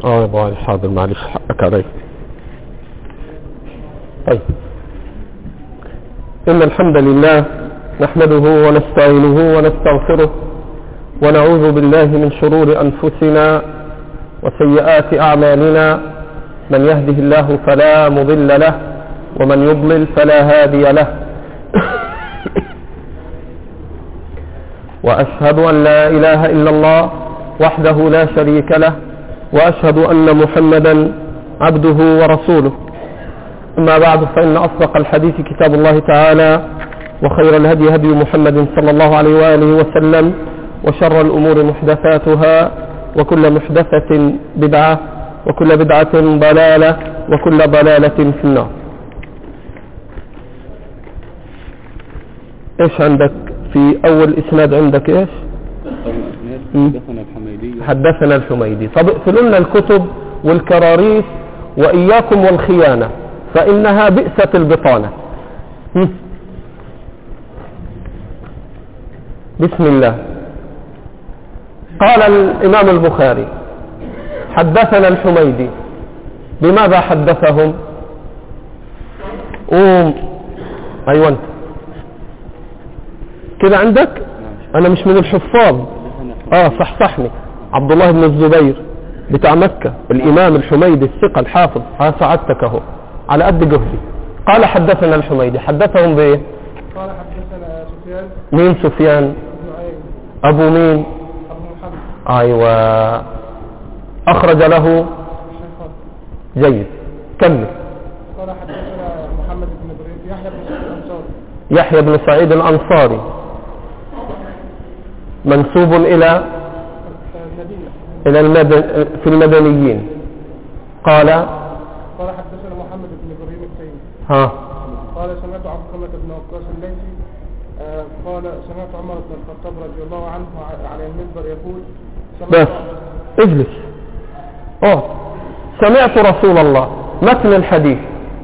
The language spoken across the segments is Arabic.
يا ابو علي حاضر، معلش حقك علي. طيب، إن الحمد لله نحمده ونستعينه ونستغفره ونعوذ بالله من شرور أنفسنا وسيئات أعمالنا، من يهده الله فلا مضل له ومن يضلل فلا هادي له. وأشهد أن لا إله إلا الله وحده لا شريك له، وأشهد أن محمدا عبده ورسوله. أما بعد، فإن أصدق الحديث كتاب الله تعالى، وخير الهدي هدي محمد صلى الله عليه وآله وسلم، وشر الأمور محدثاتها، وكل محدثة بدعة، وكل بدعة ضلالة، وكل ضلالة في النار. إيش عندك في أول إسناد؟ عندك إيش؟ حدثنا الحميدي. طب اقفلوا لنا الكتب والكراريس وإياكم والخيانة، فإنها بئست البطانة. بسم الله. قال الإمام البخاري حدثنا الحميدي. بماذا حدثهم؟ أيوة أنت كده عندك؟ أنا مش من الحفاظ. صحصحني. عبد الله بن الزبير بتاع مكة، الإمام الحميدي الثقة الحافظ. ساعدتك اهو على قد جهدي. قال حدثنا الحميدي. حدثهم بإيه؟ قال حدثنا سفيان. مين سفيان؟ أبو مين؟ أبو محمد. أيوة. أخرج له؟ جيد. كمل. قال حدثنا محمد بن إبراهيم. يحيى بن سعيد الأنصاري منسوب إلى في المدنيين. قال حدثنا محمد بن إبراهيم التيمي. قال سمعت علقمة بن وقاص الليثي قال سمعت عمر بن الخطاب رضي الله عنه على المنبر يقول بس اجلس. سمعت رسول الله. متن الحديث.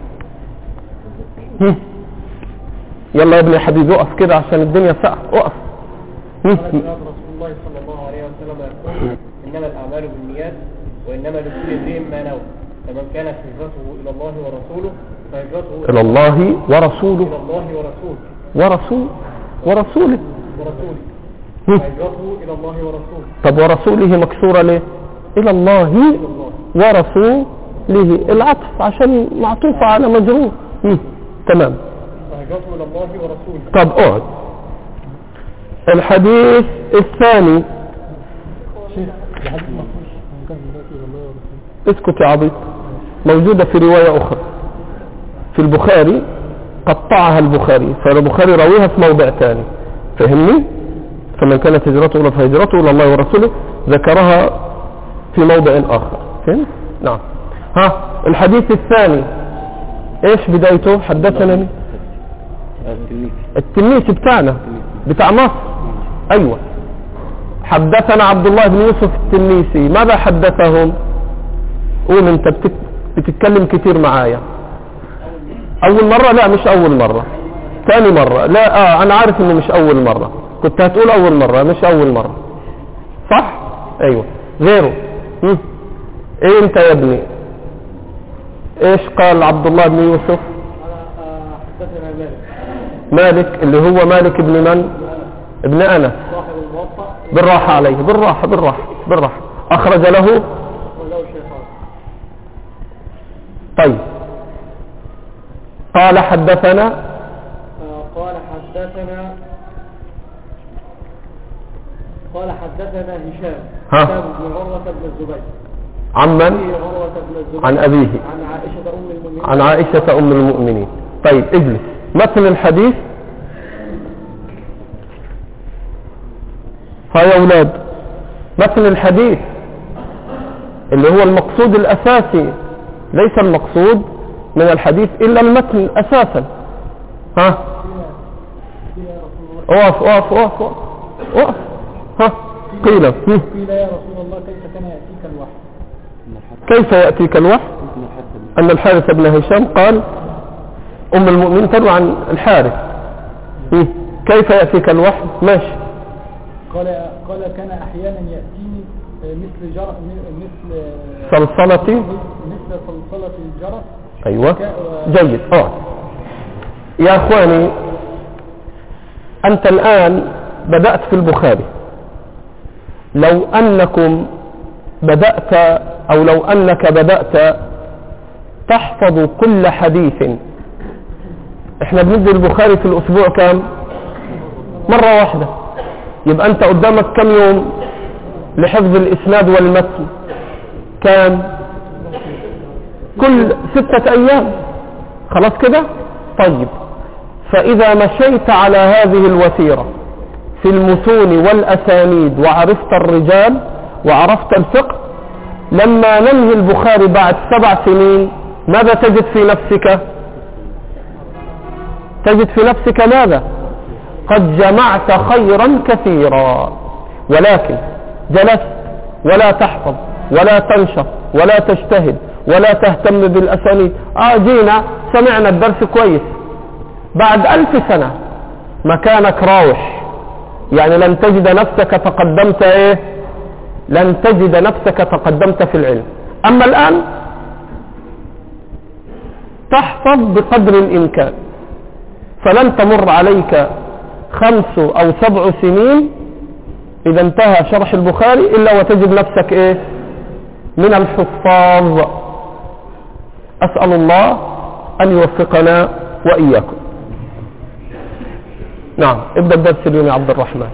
يلا يا ابني حبيبي اقف كده عشان الدنيا ساقعة. اقف. رسول الله صلى الله عليه وسلم يقول إنما الأعمال بالنيات وإنما لكل امرئ ما نوى، فمن كانت هجرته إلى الله ورسوله فهجرته إلى الله ورسوله. إلى الله ورسوله ورسوله فهجرته إلى الله ورسوله. طب ورسوله مكسورة ليه؟ إلى الله ورسوله، العطف عشان معطوفة على مجرور. تمام. فهجرته إلى الله ورسوله. طب اقعد. الحديث الثاني. اسكت يا عبيط. موجودة في رواية أخرى في البخاري، قطعها البخاري، فالبخاري راويها في موضع ثاني. فهمني؟ فمن كانت هجرته فهجرته إلى الله ورسوله، ذكرها في موضع آخر. فهمت؟ نعم. الحديث الثاني ايش بدايته؟ حدثنا التلميذ بتاعنا بتاع مصر. ايوه. حدثنا عبد الله بن يوسف التلميذي. ماذا حدثهم؟ قول انت، بتتكلم كتير معايا. اول مرة؟ لا مش اول مرة، ثاني مرة. لا انا عارف انه مش اول مرة. كنت هتقول اول مرة، مش اول مرة. صح؟ ايوه. غيره. ايه انت يا ابني؟ ايش قال عبد الله بن يوسف؟ حدثنا مالك اللي هو مالك ابن من؟ ابن أنس. بالراحة عليه، بالراحة. أخرج له. طيب. قال حدثنا هشام بن عروة بن الزبير. عمن؟ عن أبيه عن عائشة أم المؤمنين. طيب اجلس. متن الحديث. يا أولاد، متن الحديث اللي هو المقصود الأساسي، ليس المقصود من الحديث إلا المتن أساسا. أوف. قيل يا رسول الله كيف كان يأتيك الوحي؟ كيف يأتيك الوحي؟ أن الحارث بن هشام قال أم المؤمنين تروى عن الحارث. كيف يأتيك الوحي؟ ماشي. قال كان أحيانا يأتيني مثل جرس مثل صلصلة مثل صلصلة الجرس. أيوة جيد. يا أخواني أنت الآن بدأت في البخاري، لو أنكم بدأت أو لو أنك بدأت تحفظ كل حديث، احنا بندي البخاري في الأسبوع كام؟ مرة واحدة، يبقى أنت قدامك كم يوم لحفظ الإسناد والمتن؟ كام؟ كل 6 أيام، خلاص كده؟ طيب، فإذا مشيت على هذه الوتيرة في المتون والأسانيد وعرفت الرجال وعرفت الفقه، لما ننهي البخاري بعد 7 سنين ماذا تجد في نفسك؟ تجد في نفسك ماذا؟ قد جمعت خيرا كثيرا، ولكن جلست ولا تحفظ ولا تنشط ولا تجتهد ولا تهتم بالأسانيد. جينا سمعنا الدرس كويس، بعد 1000 سنة مكانك راوح، يعني لن تجد نفسك تقدمت لن تجد نفسك تقدمت في العلم. أما الآن تحفظ بقدر الإمكان، فلن تمر عليك 5 أو 7 سنين إذا انتهى شرح البخاري إلا وتجد نفسك من الحفاظ. أسأل الله أن يوفقنا وإياكم. نعم، ابدأ الدرس اليوم يا عبد الرحمن.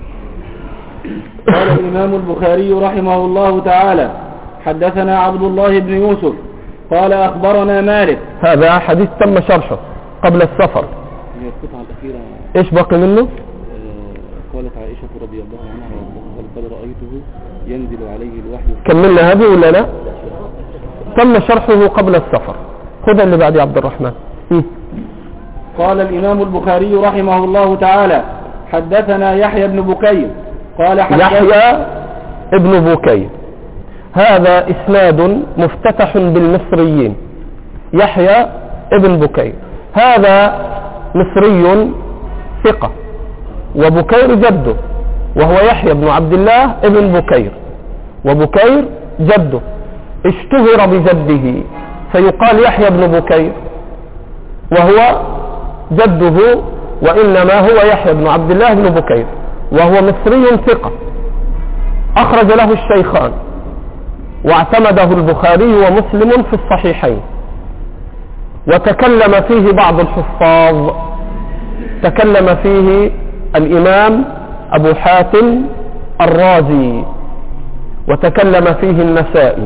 قال الإمام البخاري رحمه الله تعالى: حدثنا عبد الله بن يوسف قال أخبرنا مالك. هذا حديث تم شرحه قبل السفر. القطعة الأخيرة إيش باقي منه؟ قالت عائشة رضي الله عنها قد رأيته ينزل عليه الوحي. كملنا هذه ولا لا؟ تم شرحه قبل السفر. خذ اللي بعد يا عبد الرحمن. قال الإمام البخاري رحمه الله تعالى: حدثنا يحيى بن بكير قال يحيى ابن بكير، هذا إسناد مفتتح بالمصريين. يحيى ابن بكير هذا مصري ثقة، وبكير جده، وهو يحيى بن عبد الله ابن بكير، وبكير جده، اشتهر بجده فيقال يحيى بن بكير، وهو جده وإنما هو يحيى بن عبد الله بن بكير، وهو مصري ثقة أخرج له الشيخان واعتمده البخاري ومسلم في الصحيحين. وتكلم فيه بعض الحفاظ، تكلم فيه الإمام أبو حاتم الرازي، وتكلم فيه النسائي،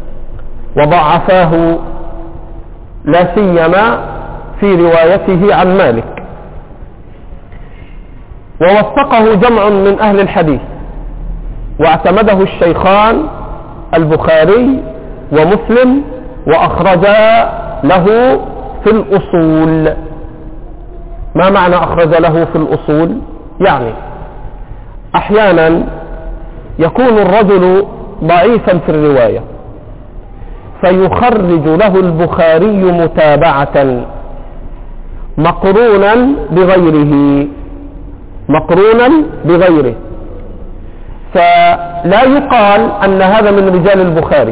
وضعفاه لا سيما في روايته عن مالك، ووثقه جمع من أهل الحديث، واعتمده الشيخان البخاري ومسلم وأخرجا له في الأصول. ما معنى أخرج له في الأصول؟ يعني أحيانا يكون الرجل ضعيفا في الرواية فيخرج له البخاري متابعة مقرونا بغيره، فلا يقال أن هذا من رجال البخاري.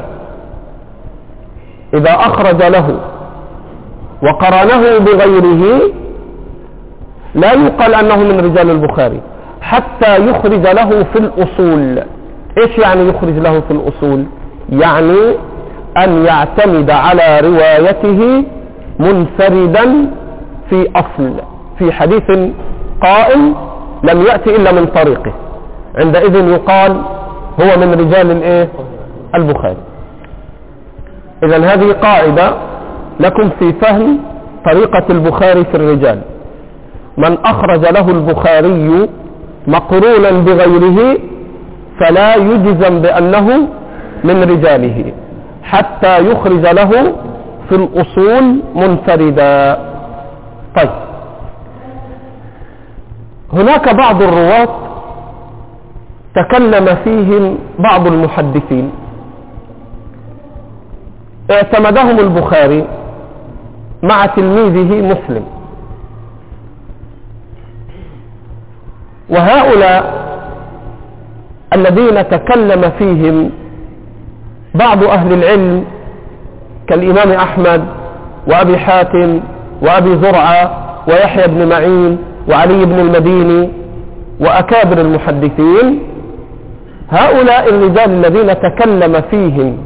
إذا أخرج له وقرنه بغيره لا يقال أنه من رجال البخاري حتى يخرج له في الأصول. إيش يعني يخرج له في الأصول؟ يعني أن يعتمد على روايته منفردا في أصل، في حديث قائم لم يأتي إلا من طريقه، عندئذ يقال هو من رجال البخاري. إذن هذه قاعدة لكم في فهم طريقة البخاري في الرجال: من أخرج له البخاري مقرونا بغيره فلا يجزم بأنه من رجاله حتى يخرج له في الأصول منفردا. طيب، هناك بعض الرواة تكلم فيهم بعض المحدثين اعتمدهم البخاري مع تلميذه مسلم، وهؤلاء الذين تكلم فيهم بعض أهل العلم كالإمام أحمد وأبي حاتم وأبي زرعة ويحيى بن معين وعلي بن المديني وأكابر المحدثين. هؤلاء الرجال الذين تكلم فيهم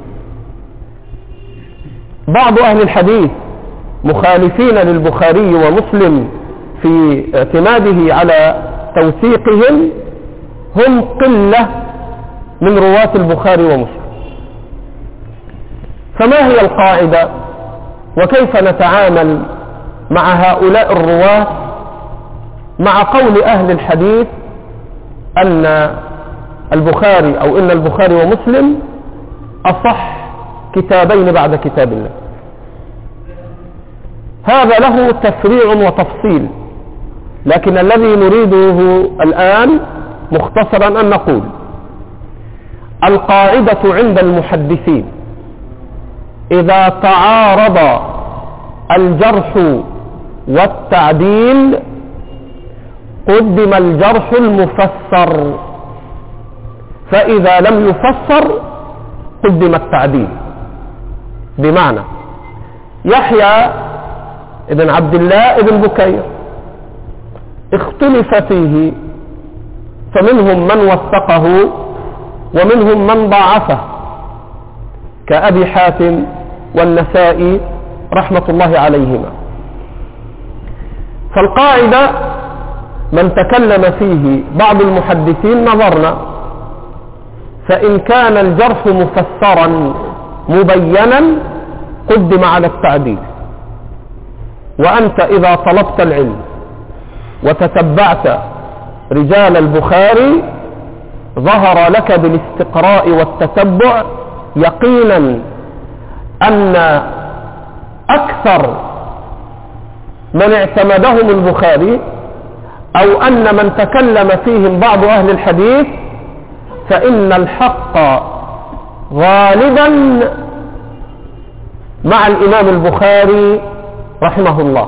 بعض أهل الحديث مخالفين للبخاري ومسلم في اعتماده على توثيقهم هم قلة من رواة البخاري ومسلم. فما هي القاعدة وكيف نتعامل مع هؤلاء الرواة مع قول أهل الحديث أن البخاري أو إن البخاري ومسلم أصح كتابين بعد كتاب الله؟ هذا له تفريع وتفصيل، لكن الذي نريده الآن مختصرا أن نقول القاعدة عند المحدثين إذا تعارض الجرح والتعديل قدم الجرح المفسر، فإذا لم يفسر قدم التعديل. بمعنى يحيى ابن عبد الله ابن بكير اختلف فيه، فمنهم من وثقه ومنهم من ضاعفه كأبي حاتم والنسائي رحمة الله عليهما. فالقاعدة من تكلم فيه بعض المحدثين نظرنا، فإن كان الجرح مفسرا مبينا قدم على التعديل. وأنت إذا طلبت العلم وتتبعت رجال البخاري ظهر لك بالاستقراء والتتبع يقينا أن أكثر من اعتمدهم البخاري أو أن من تكلم فيهم بعض أهل الحديث فإن الحق غالبا مع الإمام البخاري رحمه الله،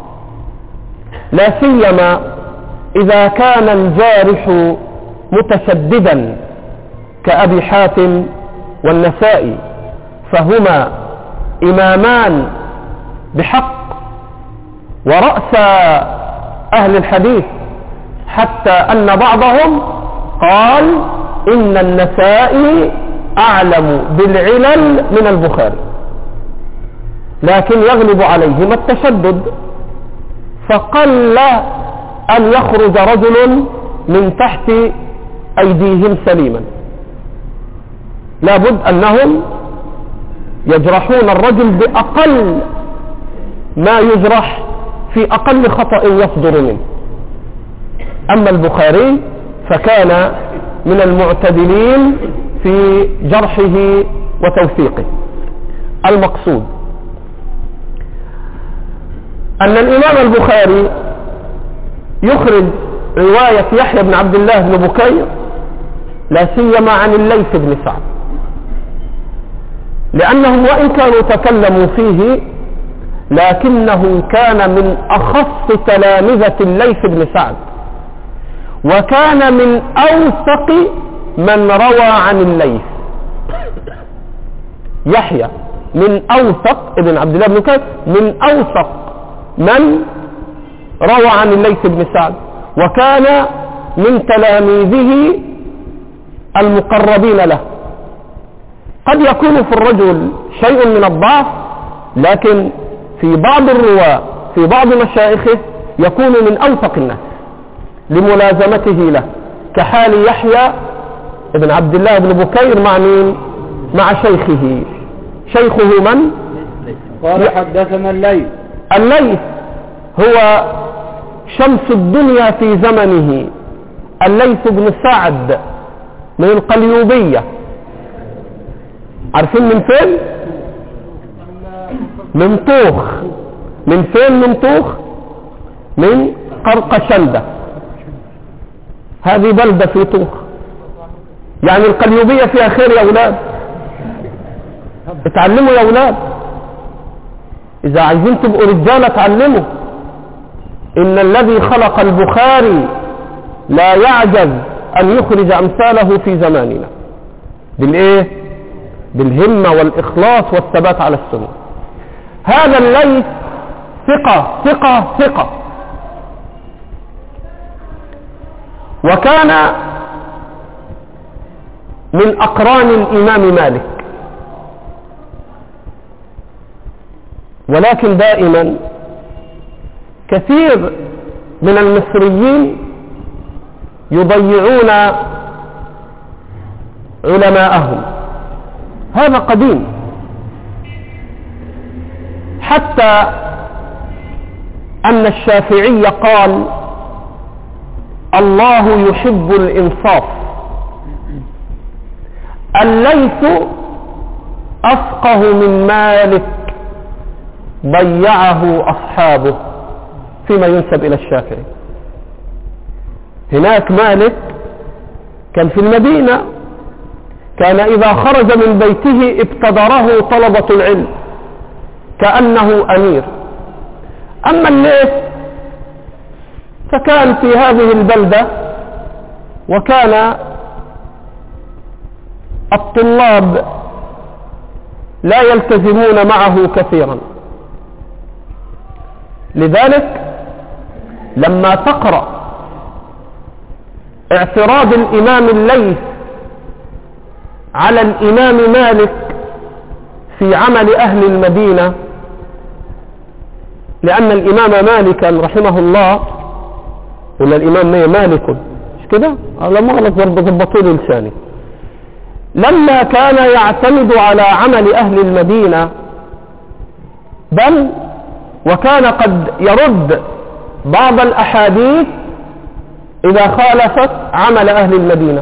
لا سيما إذا كان الجارح متشددا كأبي حاتم والنسائي، فهما إمامان بحق ورأس أهل الحديث، حتى أن بعضهم قال إن النسائي أعلم بالعلل من البخاري، لكن يغلب عليهم التشدد، فقل أن يخرج رجل من تحت أيديهم سليما. لابد أنهم يجرحون الرجل بأقل ما يجرح في أقل خطأ يصدر منه. أما البخاري فكان من المعتدلين في جرحه وتوثيقه. المقصود أن الإمام البخاري يخرج رواية يحيى بن عبد الله بن بكير لا سيما عن الليث بن سعد، لأنهم وإن كانوا تكلموا فيه لكنه كان من أخص تلامذة الليث بن سعد، وكان من أوثق من روى عن الليث. يحيى من أوثق ابن عبد الله بن بكير من أوثق من روى عن الليث بن سعد، وكان من تلاميذه المقربين له. قد يكون في الرجل شيء من الضعف، لكن في بعض الرواة في بعض مشايخه يكون من أوثق الناس لملازمته له، كحال يحيى ابن عبد الله بن بكير مع مين؟ مع شيخه. شيخه من؟ قال حدثنا الليث. الليث هو شمس الدنيا في زمنه، الليث بن سعد من القليوبية. عارفين من فين؟ من طوخ. من فين من طوخ؟ من قرقشندة، هذه بلدة في طوخ. يعني القليوبية فيها خير يا أولاد، اتعلموا يا أولاد، إذا عايزين تبقوا رجالة اتعلموا. إن الذي خلق البخاري لا يعجز أن يخرج أمثاله في زماننا بالإيه؟ بالهمة والإخلاص والثبات على السنة. هذا الليث ثقة ثقة ثقة، وكان من أقران الإمام مالك، ولكن دائما كثير من المصريين يضيعون علماءهم. هذا قديم، حتى أن الشافعي قال: الله يحب الإنصاف. الليث أفقه من مالك ضيعه أصحابه، فيما ينسب إلى الشافعي. هناك مالك كان في المدينة، كان إذا خرج من بيته ابتدره طلبة العلم كأنه أمير. أما الليث فكان في هذه البلدة، وكان الطلاب لا يلتزمون معه كثيرا. لذلك لما تقرأ اعتراض الإمام الليث على الإمام مالك في عمل أهل المدينة، لأن الإمام مالكا رحمه الله، ولا الإمام مالك مش كده؟ لما غلط برضه ضبطوا لي لساني. لما كان يعتمد على عمل أهل المدينة، بل وكان قد يرد بعض الأحاديث إذا خالفت عمل أهل المدينة،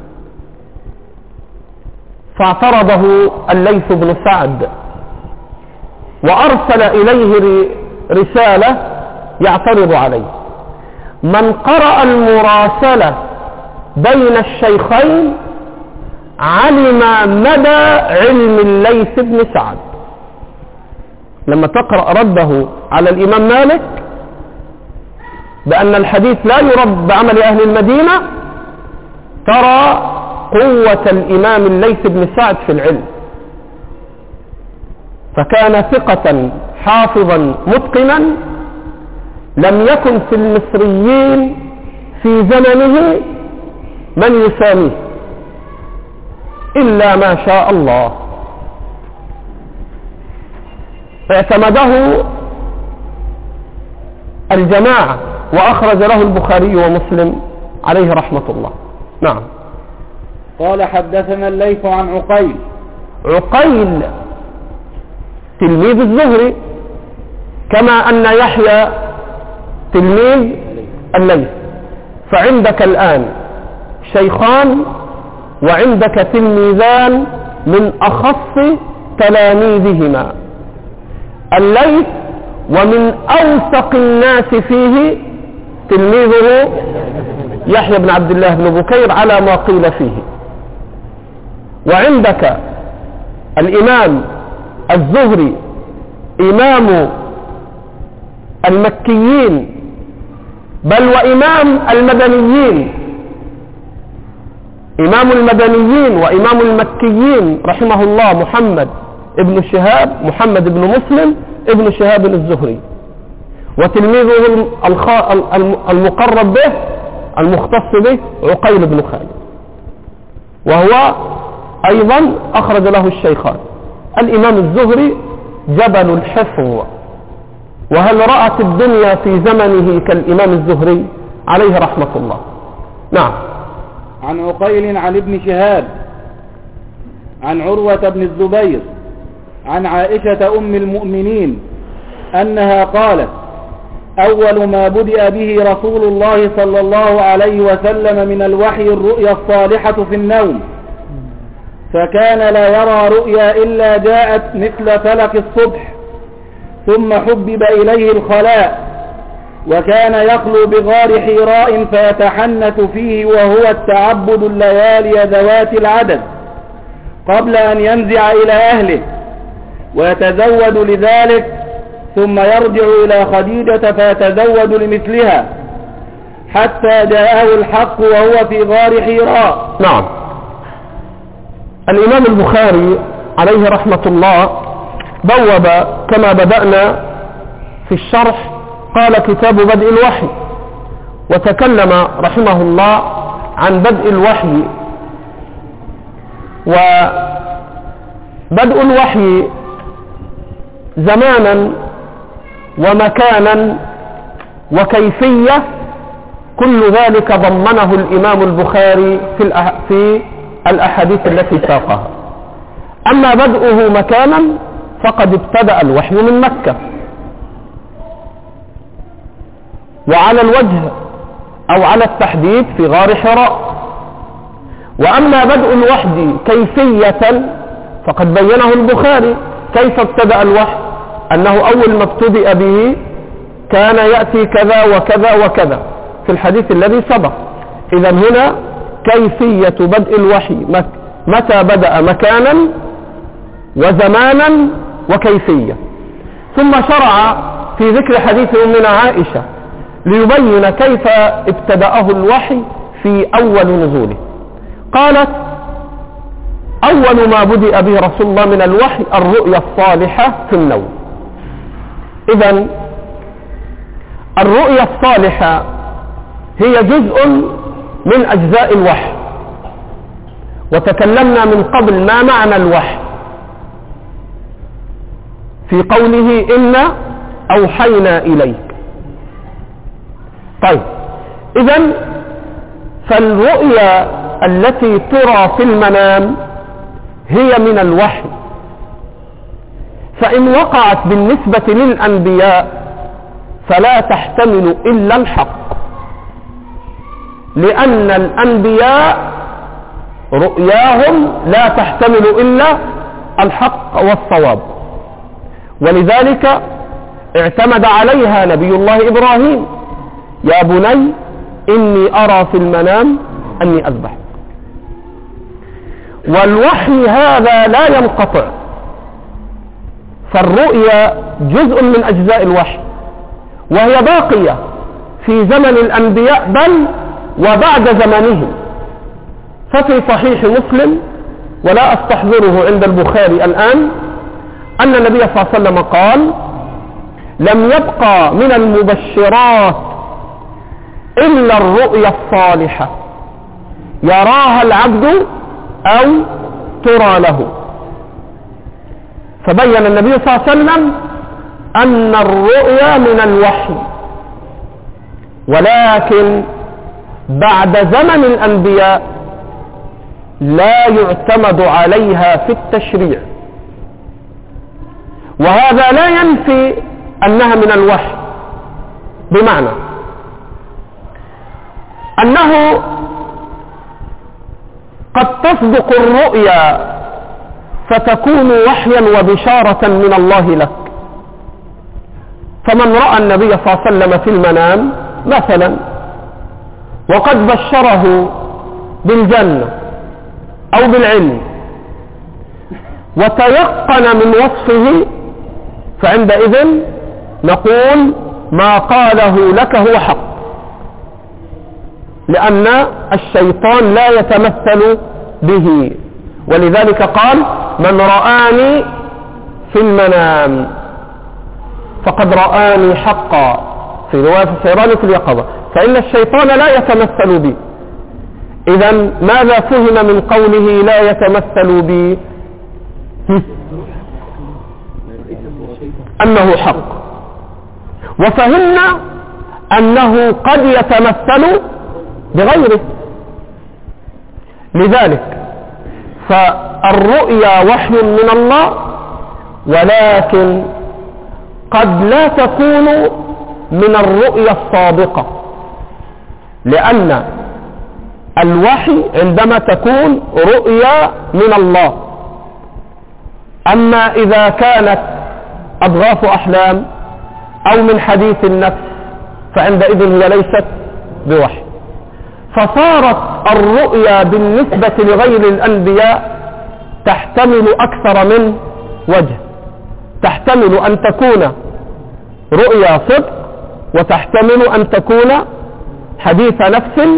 فاعترضه الليث بن سعد وأرسل إليه رسالة يعترض عليه. من قرأ المراسلة بين الشيخين علم مدى علم الليث بن سعد. لما تقرأ رده على الإمام مالك بأن الحديث لا يرد بعمل أهل المدينة، ترى قوة الإمام الليث بن سعد في العلم. فكان ثقة حافظا متقنا، لم يكن في المصريين في زمنه من يساميه إلا ما شاء الله. اعتمده الجماعة، وأخرج له البخاري ومسلم عليه رحمة الله. نعم. قال: حدثنا الليث عن عقيل. عقيل تلميذ الزهري، كما أن يحيى تلميذ الليث. فعندك الآن شيخان، وعندك تلميذان من أخص تلاميذهما. الليث، ومن أوثق الناس فيه تلميذه يحيى بن عبد الله بن بكير على ما قيل فيه. وعندك الإمام الزهري إمام المكيين، بل وإمام المدنيين، إمام المدنيين وإمام المكيين رحمه الله محمد بن مسلم ابن شهاب الزهري، وتلميذه المقرب به المختص به عقيل بن خالد، وهو أيضا أخرج له الشيخان. الإمام الزهري جبل الحفظ، وهل رأت الدنيا في زمنه كالإمام الزهري عليه رحمة الله. نعم. عن عقيل عن ابن شهاب عن عروة بن الزبير عن عائشة أم المؤمنين أنها قالت: أول ما بدأ به رسول الله صلى الله عليه وسلم من الوحي الرؤيا الصالحة في النوم، فكان لا يرى رؤيا إلا جاءت مثل فلك الصبح، ثم حبب إليه الخلاء، وكان يخلو بغار حراء فيتحنث فيه، وهو التعبد الليالي ذوات العدد قبل أن ينزع إلى أهله، ويتزود لذلك، ثم يرجع إلى خديجة فيتزود لمثلها، حتى جاءه الحق وهو في غار حراء. نعم. الإمام البخاري عليه رحمة الله بوب كما بدأنا في الشرح، قال كتاب بدء الوحي، وتكلم رحمه الله عن بدء الوحي. وبدء الوحي زمانا ومكانا وكيفية، كل ذلك ضمنه الإمام البخاري في الأحاديث التي ساقها. أما بدءه مكانا فقد ابتدأ الوحي من مكة، وعلى الوجه أو على التحديد في غار حراء. وأما بدء الوحي كيفية فقد بينه البخاري كيف ابتدأ الوحي، أنه أول ما ابتدأ به كان يأتي كذا وكذا وكذا في الحديث الذي سبق. إذا هنا كيفية بدء الوحي، متى بدأ مكانا وزمانا وكيفية. ثم شرع في ذكر حديث أمنا عائشة ليبين كيف ابتدأه الوحي في أول نزوله. قالت: أول ما بدأ به رسول الله من الوحي الرؤيا الصالحة في النوم. إذن الرؤيا الصالحة هي جزء من أجزاء الوحي، وتكلمنا من قبل ما معنى الوحي في قوله إنا أوحينا إليك. طيب، إذن فالرؤيا التي ترى في المنام هي من الوحي، فإن وقعت بالنسبة للأنبياء فلا تحتمل إلا الحق، لأن الأنبياء رؤياهم لا تحتمل إلا الحق والصواب، ولذلك اعتمد عليها نبي الله إبراهيم: يا بني إني أرى في المنام أني أذبحك. والوحي هذا لا ينقطع، فالرؤيا جزء من أجزاء الوحي، وهي باقية في زمن الأنبياء بل وبعد زمنهم. ففي صحيح مسلم، ولا أستحضره عند البخاري الآن، أن النبي صلى الله عليه وسلم قال: لم يبقى من المبشرات إلا الرؤيا الصالحة يراها العبد أو ترى له. فبين النبي صلى الله عليه وسلم أن الرؤيا من الوحي، ولكن بعد زمن الأنبياء لا يعتمد عليها في التشريع، وهذا لا ينفي أنها من الوحي، بمعنى أنه قد تصدق الرؤيا فتكون وحيا وبشارة من الله لك. فمن رأى النبي صلى الله عليه وسلم في المنام مثلا وقد بشره بالجنة أو بالعلم وتيقن من وصفه، فعندئذ نقول ما قاله لك هو حق، لأن الشيطان لا يتمثل به. ولذلك قال: من رآني في المنام فقد رآني حقا، في رواية السيراني في اليقظة، فإن الشيطان لا يتمثل بي. إذن ماذا فهم من قوله لا يتمثل بي؟ أنه حق. وفهمنا أنه قد يتمثل بغيره. لذلك فالرؤيا وحي من الله، ولكن قد لا تكون من الرؤيا الصادقة، لأن الوحي عندما تكون رؤيا من الله. أما إذا كانت أضغاث أحلام أو من حديث النفس فعندئذ هي ليست بوحي. فصارت الرؤيا بالنسبة لغير الأنبياء تحتمل أكثر من وجه، تحتمل أن تكون رؤيا صدق، وتحتمل أن تكون حديث نفس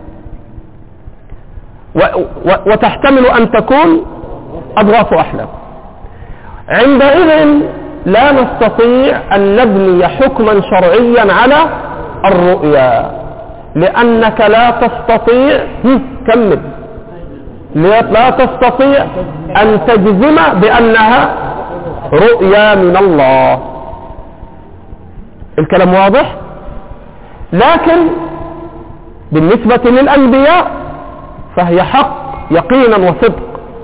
وتحتمل أن تكون أضغاث أحلام. عندئذ لا نستطيع أن نبني حكما شرعيا على الرؤيا، لأنك لا تستطيع لا تستطيع أن تجزم بأنها رؤيا من الله. الكلام واضح؟ لكن بالنسبة للأنبياء فهي حق يقينا وصدق.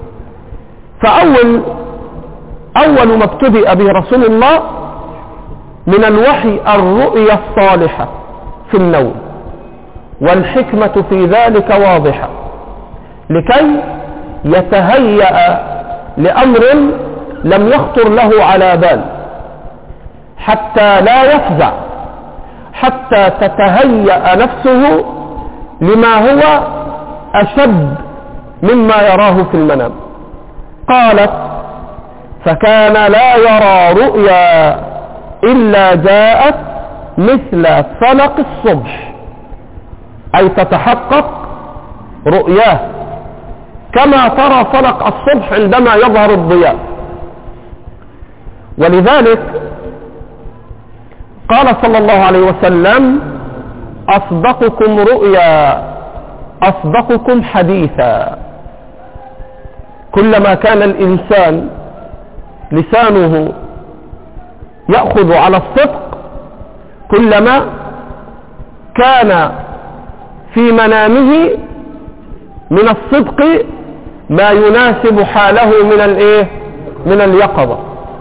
فأول ما ابتدأ به رسول الله من الوحي الرؤيا الصالحة في النوم، والحكمة في ذلك واضحة، لكي يتهيأ لأمر لم يخطر له على بال، حتى لا يفزع، حتى تتهيأ نفسه لما هو أشد مما يراه في المنام. قالت: فكان لا يرى رؤيا إلا جاءت مثل فلق الصبح، أي تتحقق رؤياه كما ترى فلق الصبح عندما يظهر الضياء. ولذلك قال صلى الله عليه وسلم: أصدقكم رؤيا أصدقكم حديثا. كلما كان الإنسان لسانه يأخذ على الصدق، كلما كان في منامه من الصدق ما يناسب حاله من اليقظة.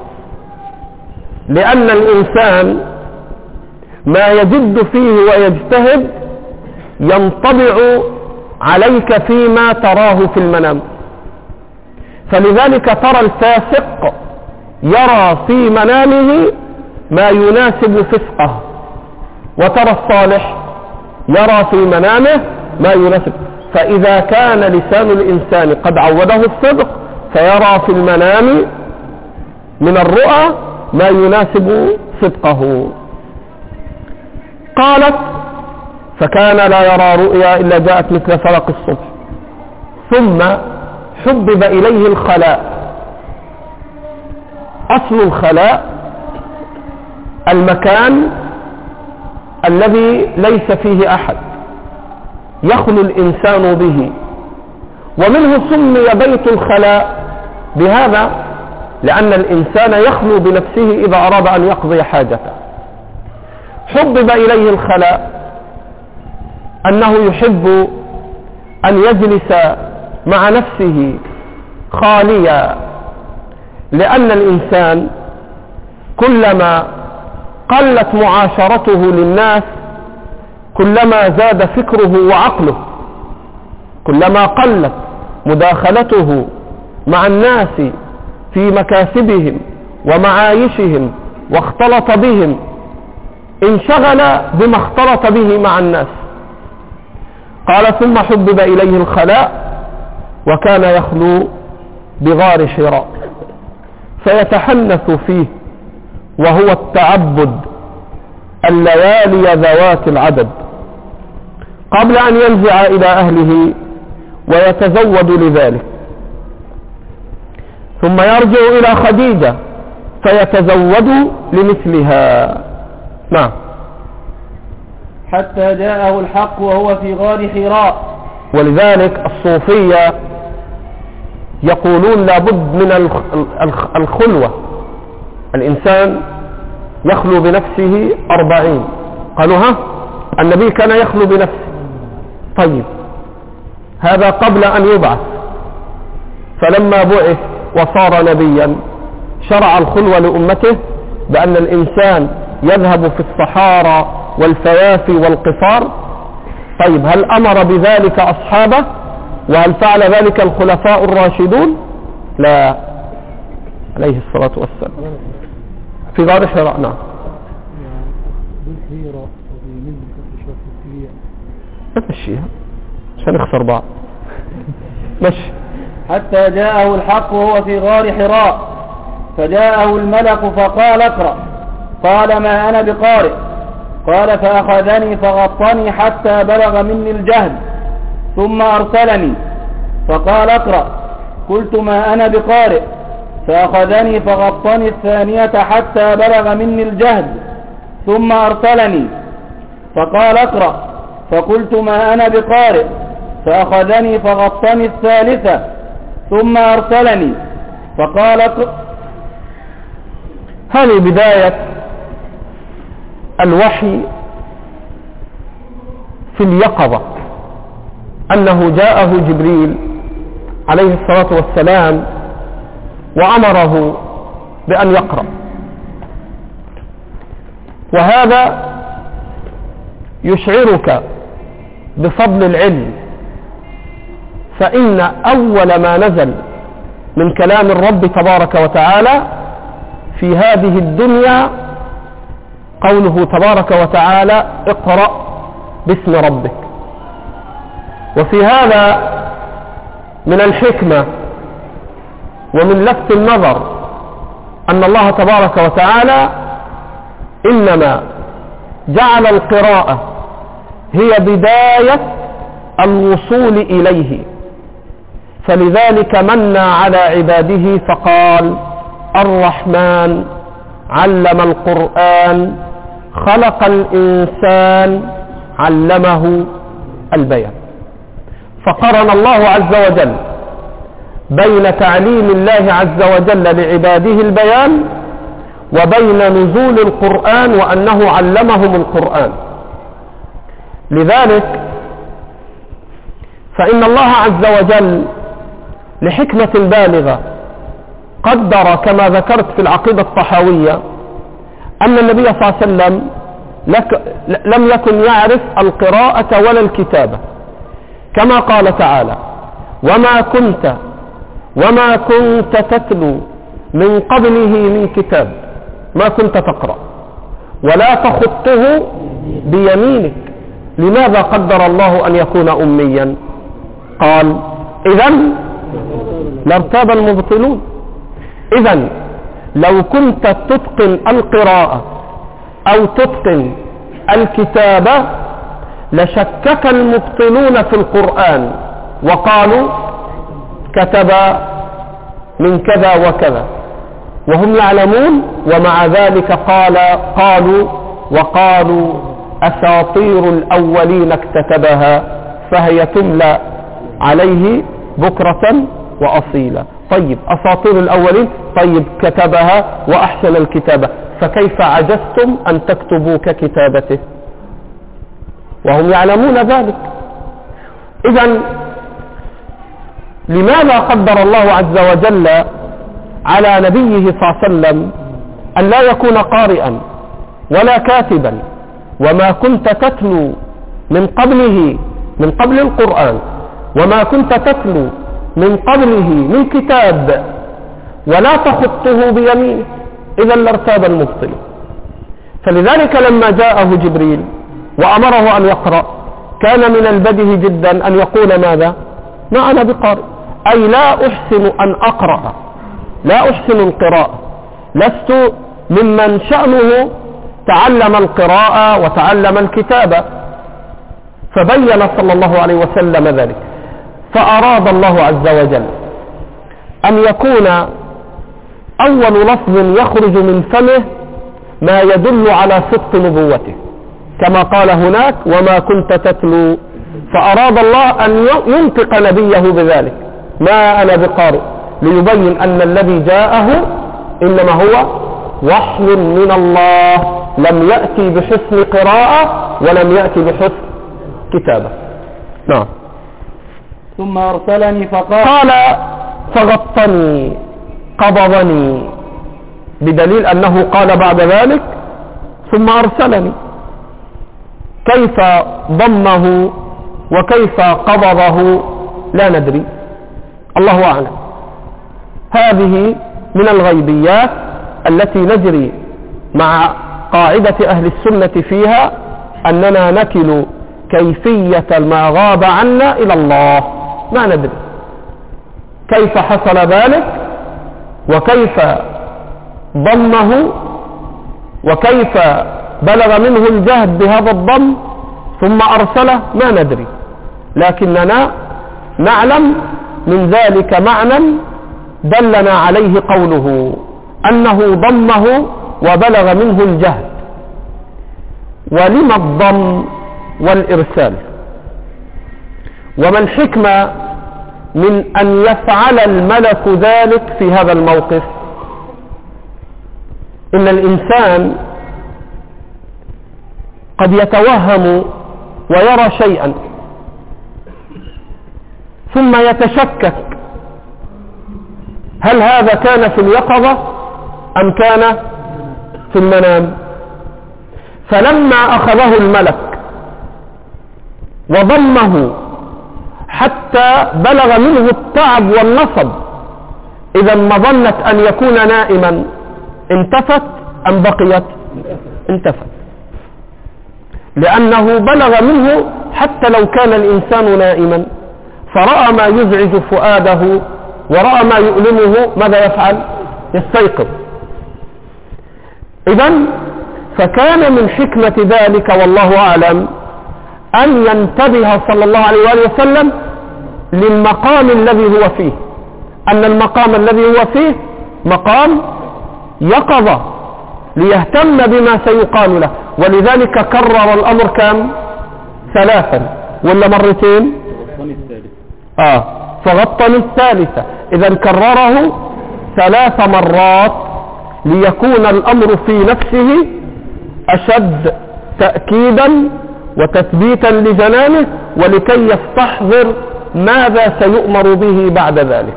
لأن الإنسان ما يجد فيه ويجتهد ينطبع عليك فيما تراه في المنام. فلذلك ترى الفاسق يرى في منامه ما يناسب فسقه، وترى الصالح يرى في منامه ما يناسب. فإذا كان لسان الإنسان قد عوده الصدق فيرى في المنام من الرؤى ما يناسب صدقه. قالت: فكان لا يرى رؤيا إلا جاءت مثل فلق الصبح. ثم حبب إليه الخلاء. أصل الخلاء المكان الذي ليس فيه أحد يخلو الإنسان به، ومنه سمي بيت الخلاء بهذا، لأن الإنسان يخلو بنفسه إذا أراد أن يقضي حاجته. حبب إليه الخلاء أنه يحب أن يجلس مع نفسه خاليا، لأن الإنسان كلما قلت معاشرته للناس كلما زاد فكره وعقله، كلما قلت مداخلته مع الناس في مكاسبهم ومعايشهم واختلط بهم انشغل بما اختلط به مع الناس. قال: ثم حبب إليه الخلاء، وكان يخلو بغار حراء فيتحنث فيه، وهو التعبد الليالي ذوات العدد، قبل أن ينزع إلى أهله ويتزود لذلك، ثم يرجع إلى خديجة فيتزود لمثلها. نعم. حتى جاءه الحق وهو في غار حراء. ولذلك الصوفية يقولون لابد من الخلوة. الإنسان يخلو بنفسه 40. قالوا النبي كان يخلو بنفسه. طيب، هذا قبل أن يبعث. فلما بعث وصار نبيا شرع الخلوة لأمته بأن الإنسان يذهب في الصحارى والفيافي والقفار. طيب، هل أمر بذلك أصحابه؟ وهل فعل ذلك الخلفاء الراشدون؟ لا، عليه الصلاة والسلام في غار حراء. نعم. نمشيها عشان نخسر بعض. مشي. حتى جاءه الحق وهو في غار حراء، فجاءه الملك فقال: اقرأ. قال: ما أنا بقارئ. قال فأخذني فغطني حتى بلغ مني الجهد ثم أرسلني فقال اقرأ. قلت ما أنا بقارئ. فأخذني فغطني الثانية حتى بلغ مني الجهد ثم أرسلني فقال اقرأ. فقلت ما أنا بقارئ. فأخذني فغطني الثالثة ثم أرسلني فقال اقرأ. هذه بداية الوحي في اليقظة، أنه جاءه جبريل عليه الصلاة والسلام وأمره بأن يقرأ. وهذا يشعرك بفضل العلم، فإن أول ما نزل من كلام الرب تبارك وتعالى في هذه الدنيا قوله تبارك وتعالى اقرأ باسم ربك. وفي هذا من الحكمة ومن لفت النظر أن الله تبارك وتعالى إنما جعل القراءة هي بداية الوصول إليه، فلذلك من على عباده فقال الرحمن علم القرآن خلق الإنسان علمه البيان. فقرن الله عز وجل بين تعليم الله عز وجل لعباده البيان وبين نزول القرآن وأنه علمهم القرآن. لذلك فإن الله عز وجل لحكمة بالغة قدر كما ذكرت في العقيدة الطحاوية أن النبي صلى الله عليه وسلم لم يكن يعرف القراءة ولا الكتابة، كما قال تعالى وما كنت تتلو من قبله من كتاب، ما كنت تقرأ ولا تخطه بيمينك. لماذا قدر الله أن يكون أميا؟ قال إذن لارتاب المبطلون. إذن لو كنت تتقن القراءة أو تتقن الكتابة لشكك المبطلون في القرآن وقالوا كتب من كذا وكذا وهم يعلمون، ومع ذلك قالوا أساطير الأولين اكتتبها فهي تملى عليه بكرة وأصيلا. طيب أساطير الأولين، طيب كتبها وأحسن الكتابة، فكيف عجزتم أن تكتبوا ككتابته وهم يعلمون ذلك؟ إذن لماذا قدر الله عز وجل على نبيه صلى الله عليه وسلم أن لا يكون قارئا ولا كاتبا؟ وما كنت تتلو من قبله من قبل القرآن وما كنت تتلو من قبله من كتاب ولا تخطه بيمينك، إذا لارتاب المبطل. فلذلك لما جاءه جبريل وأمره أن يقرأ كان من البديهي جدا أن يقول ماذا؟ ما أنا بقارئ، أي لا أحسن أن أقرأ، لا أحسن القراءة، لست ممن شأنه تعلم القراءة وتعلم الكتابة. فبين صلى الله عليه وسلم ذلك. فأراد الله عز وجل أن يكون أول لفظ يخرج من فمه ما يدل على صدق نبوته، كما قال هناك وما كنت تتلو. فأراد الله أن ينطق نبيه بذلك ما أنا بقارئ، ليبين أن الذي جاءه إنما هو وحي من الله، لم يأتي بحسن قراءة ولم يأتي بحسن كتابة. نعم. ثم أرسلني قال فغطني قبضني، بدليل أنه قال بعد ذلك ثم أرسلني. كيف ضمه وكيف قبضه لا ندري، الله أعلم. هذه من الغيبيات التي نجري مع قاعدة أهل السنة فيها أننا نكل كيفية ما غاب عنا إلى الله، ما ندري كيف حصل ذلك وكيف ضمه وكيف بلغ منه الجهد بهذا الضم ثم أرسله ما ندري، لكننا نعلم من ذلك معنى دلنا عليه قوله أنه ضمه وبلغ منه الجهد. ولما الضم والإرسال؟ وما الحكمة من أن يفعل الملك ذلك في هذا الموقف؟ إن الإنسان قد يتوهم ويرى شيئا ثم يتشكك هل هذا كان في اليقظة أم كان في المنام؟ فلما أخذه الملك وضمه حتى بلغ منه التعب والنصب، إذا مظنة أن يكون نائما انتفت أم بقيت؟ انتفت، لأنه بلغ منه حتى لو كان الإنسان نائما فرأى ما يزعج فؤاده ورأى ما يؤلمه، ماذا يفعل؟ يستيقظ. إذن فكان من حكمة ذلك والله أعلم أن ينتبه صلى الله عليه وآله وسلم للمقام الذي هو فيه، أن المقام الذي هو فيه مقام يقظة، ليهتم بما سيقال له. ولذلك كرر الأمر كم؟ 3 ولا مرتين؟ فغطني الثالثة. إذا كرره 3 مرات ليكون الأمر في نفسه أشد تأكيدا وتثبيتا لجنانه، ولكي يستحضر ماذا سيؤمر به بعد ذلك.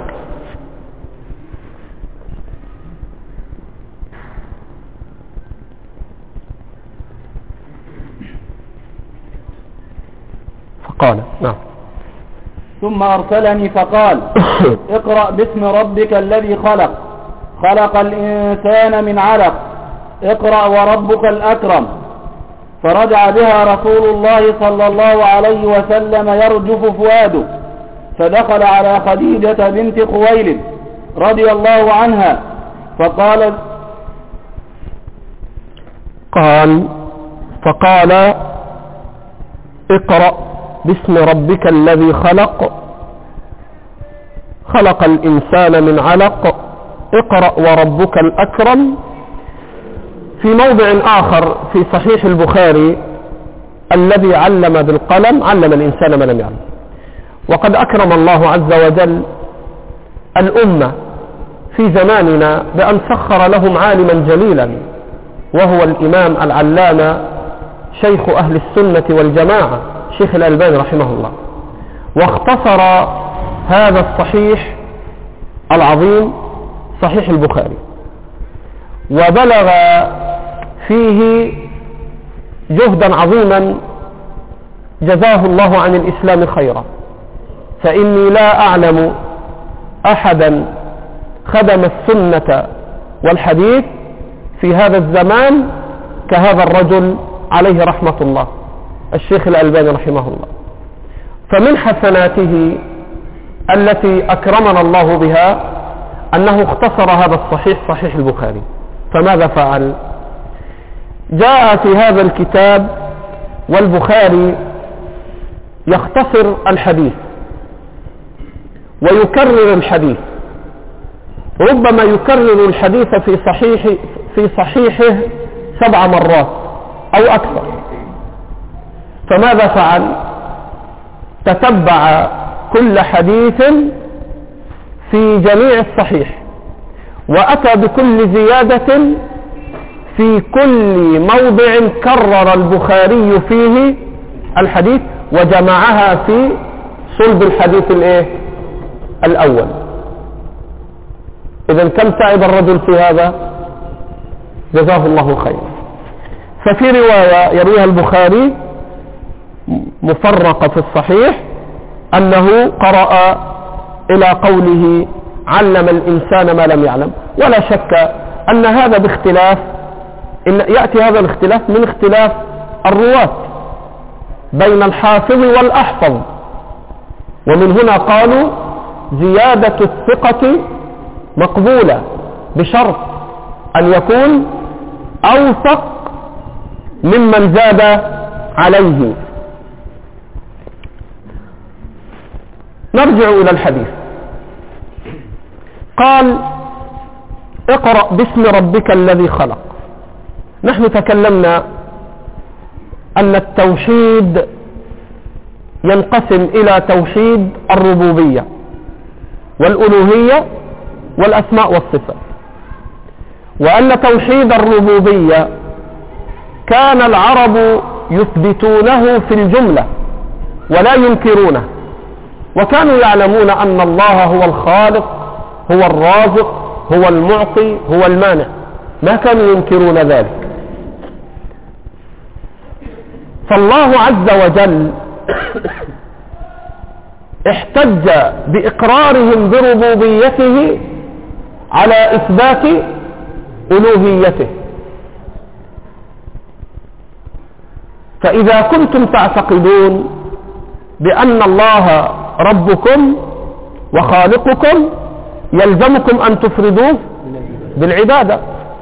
فقال نعم. ثم أرسلني فقال اقرأ باسم ربك الذي خلق، خلق الإنسان من علق، اقرأ وربك الأكرم. فرجع بها رسول الله صلى الله عليه وسلم يرجف فؤاده، فدخل على خديجة بنت خويلد رضي الله عنها فقال اقرأ باسم ربك الذي خلق، خلق الإنسان من علق، اقرأ وربك الأكرم. في موضع آخر في صحيح البخاري الذي علم بالقلم علم الإنسان ما لم يعلم. وقد أكرم الله عز وجل الأمة في زماننا بأن سخر لهم عالما جليلا، وهو الإمام العلامة شيخ أهل السنة والجماعة شيخ الألباني رحمه الله، واختصر هذا الصحيح العظيم صحيح البخاري، وبلغ فيه جهدا عظيما جزاه الله عن الإسلام خيرا. فإني لا أعلم أحدا خدم السنة والحديث في هذا الزمان كهذا الرجل عليه رحمة الله الشيخ الألباني رحمه الله. فمن حسناته التي أكرمنا الله بها أنه اختصر هذا الصحيح صحيح البخاري. فماذا فعل؟ جاء في هذا الكتاب والبخاري يختصر الحديث ويكرر الحديث، ربما يكرر الحديث في صحيحه 7 مرات أو أكثر. فماذا فعل؟ تتبع كل حديث في جميع الصحيح، وأتى بكل زيادة في كل موضع كرر البخاري فيه الحديث، وجمعها في صلب الحديث الأول. إذن كم تعب الرجل في هذا؟ جزاه الله خيرا. ففي رواية يرويها البخاري مفرقة في الصحيح أنه قرأ إلى قوله علم الإنسان ما لم يعلم. ولا شك أن هذا باختلاف، إن يأتي هذا الاختلاف من اختلاف الرواة بين الحافظ والأحفظ، ومن هنا قالوا زيادة الثقة مقبولة بشرط أن يكون أوثق ممن زاد عليه. نرجع إلى الحديث. قال اقرأ باسم ربك الذي خلق. نحن تكلمنا أن التوحيد ينقسم إلى توحيد الربوبية والألوهية والأسماء والصفات، وأن توحيد الربوبية كان العرب يثبتونه في الجملة ولا ينكرونه، وكانوا يعلمون أن الله هو الخالق هو الرازق هو المعطي هو المانع، ما كانوا ينكرون ذلك. فالله عز وجل احتج بإقرارهم بربوبيته على إثبات ألوهيته. فإذا كنتم تعتقدون بأن الله ربكم وخالقكم يلزمكم أن تفردوه بالعبادة،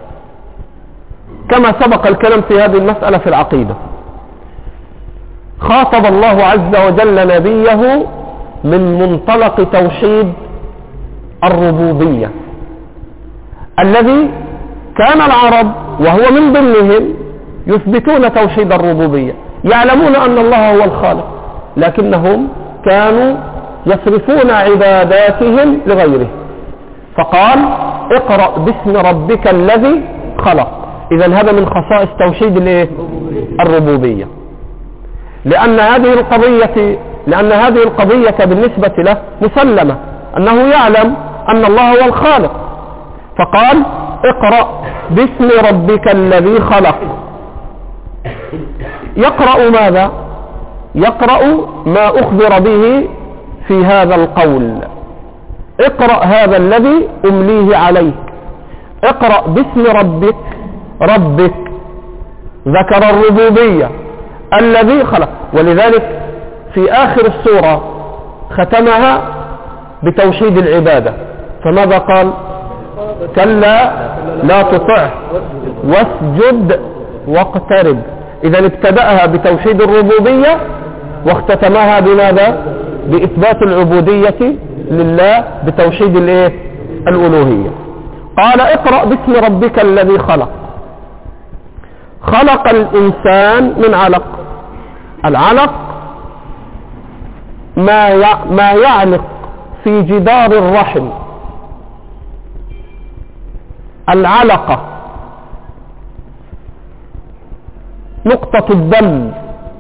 كما سبق الكلام في هذه المسألة في العقيدة. خاطب الله عز وجل نبيه من منطلق توحيد الربوبية الذي كان العرب وهو من ضمنهم يثبتون توحيد الربوبية، يعلمون أن الله هو الخالق، لكنهم كانوا يصرفون عباداتهم لغيره. فقال اقرأ باسم ربك الذي خلق. إذن هذا من خصائص توحيد الربوبية، لأن هذه القضية بالنسبة له مسلمة، أنه يعلم أن الله هو الخالق. فقال اقرأ باسم ربك الذي خلق. يقرأ ماذا؟ يقرأ ما أخبر به في هذا القول. اقرأ هذا الذي أمليه عليك، اقرأ باسم ربك ذكر الربوبية الذي خلق. ولذلك في آخر السورة ختمها بتوحيد العبادة، فماذا قال؟ كلا لا تطعه واسجد واقترب. إذا ابتدأها بتوحيد الربوبية واختتمها بماذا؟ بإثبات العبودية لله بتوحيد الألوهية. قال اقرأ باسم ربك الذي خلق. خلق الإنسان من علق. العلق ما يعلق في جدار الرحم. العلقة نقطة الدم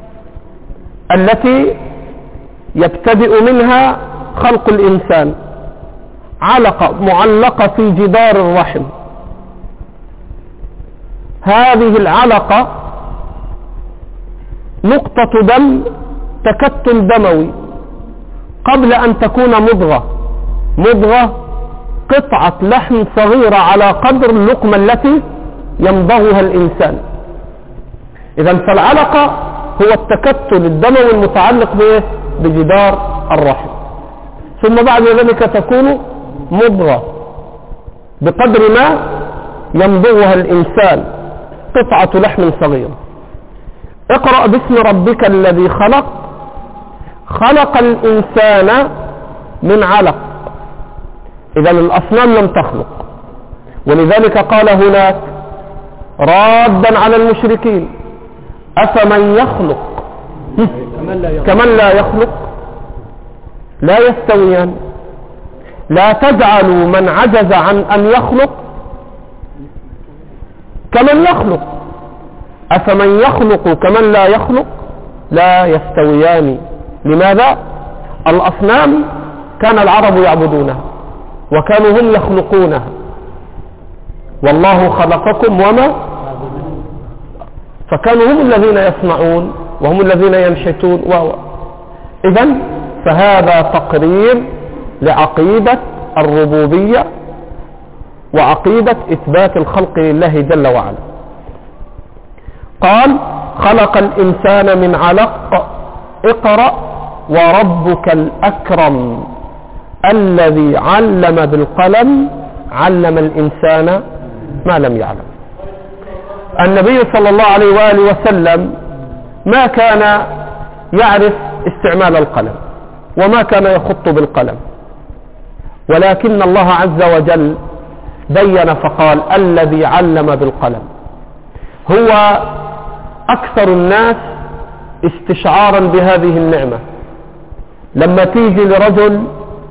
التي يبتدئ منها خلق الإنسان، علقة معلقة في جدار الرحم. هذه العلقة نقطة دم، تكتل دموي، قبل أن تكون مضغة قطعة لحم صغيرة على قدر اللقمة التي يمضغها الإنسان. إذن فالعلقة هو التكتل الدموي المتعلق بجدار الرحم، ثم بعد ذلك تكون مضغة بقدر ما يمضغها الإنسان، قطعة لحم صغيرة. اقرأ باسم ربك الذي خلق. خلق الإنسان من علق. إذن الأصنام لم تخلق، ولذلك قال هناك رادا على المشركين أفمن يخلق كمن لا يخلق لا يستويان. لا تجعلوا من عجز عن أن يخلق كمن يخلق. أفمن يخلق كمن لا يخلق لا يستويان. لماذا؟ الأصنام كان العرب يعبدونها وكانوا هم يخلقونها، والله خلقكم وما، فكانوا هم الذين يصنعون وهم الذين ينشتون إذن فهذا تقرير لعقيدة الربوبية وعقيدة إثبات الخلق لله جل وعلا. قال خلق الإنسان من علق. اقرأ وربك الأكرم الذي علم بالقلم علم الإنسان ما لم يعلم. النبي صلى الله عليه وآله وسلم ما كان يعرف استعمال القلم وما كان يخط بالقلم، ولكن الله عز وجل بين فقال الذي علم بالقلم. هو أكثر الناس استشعارا بهذه النعمة. لما تيجي لرجل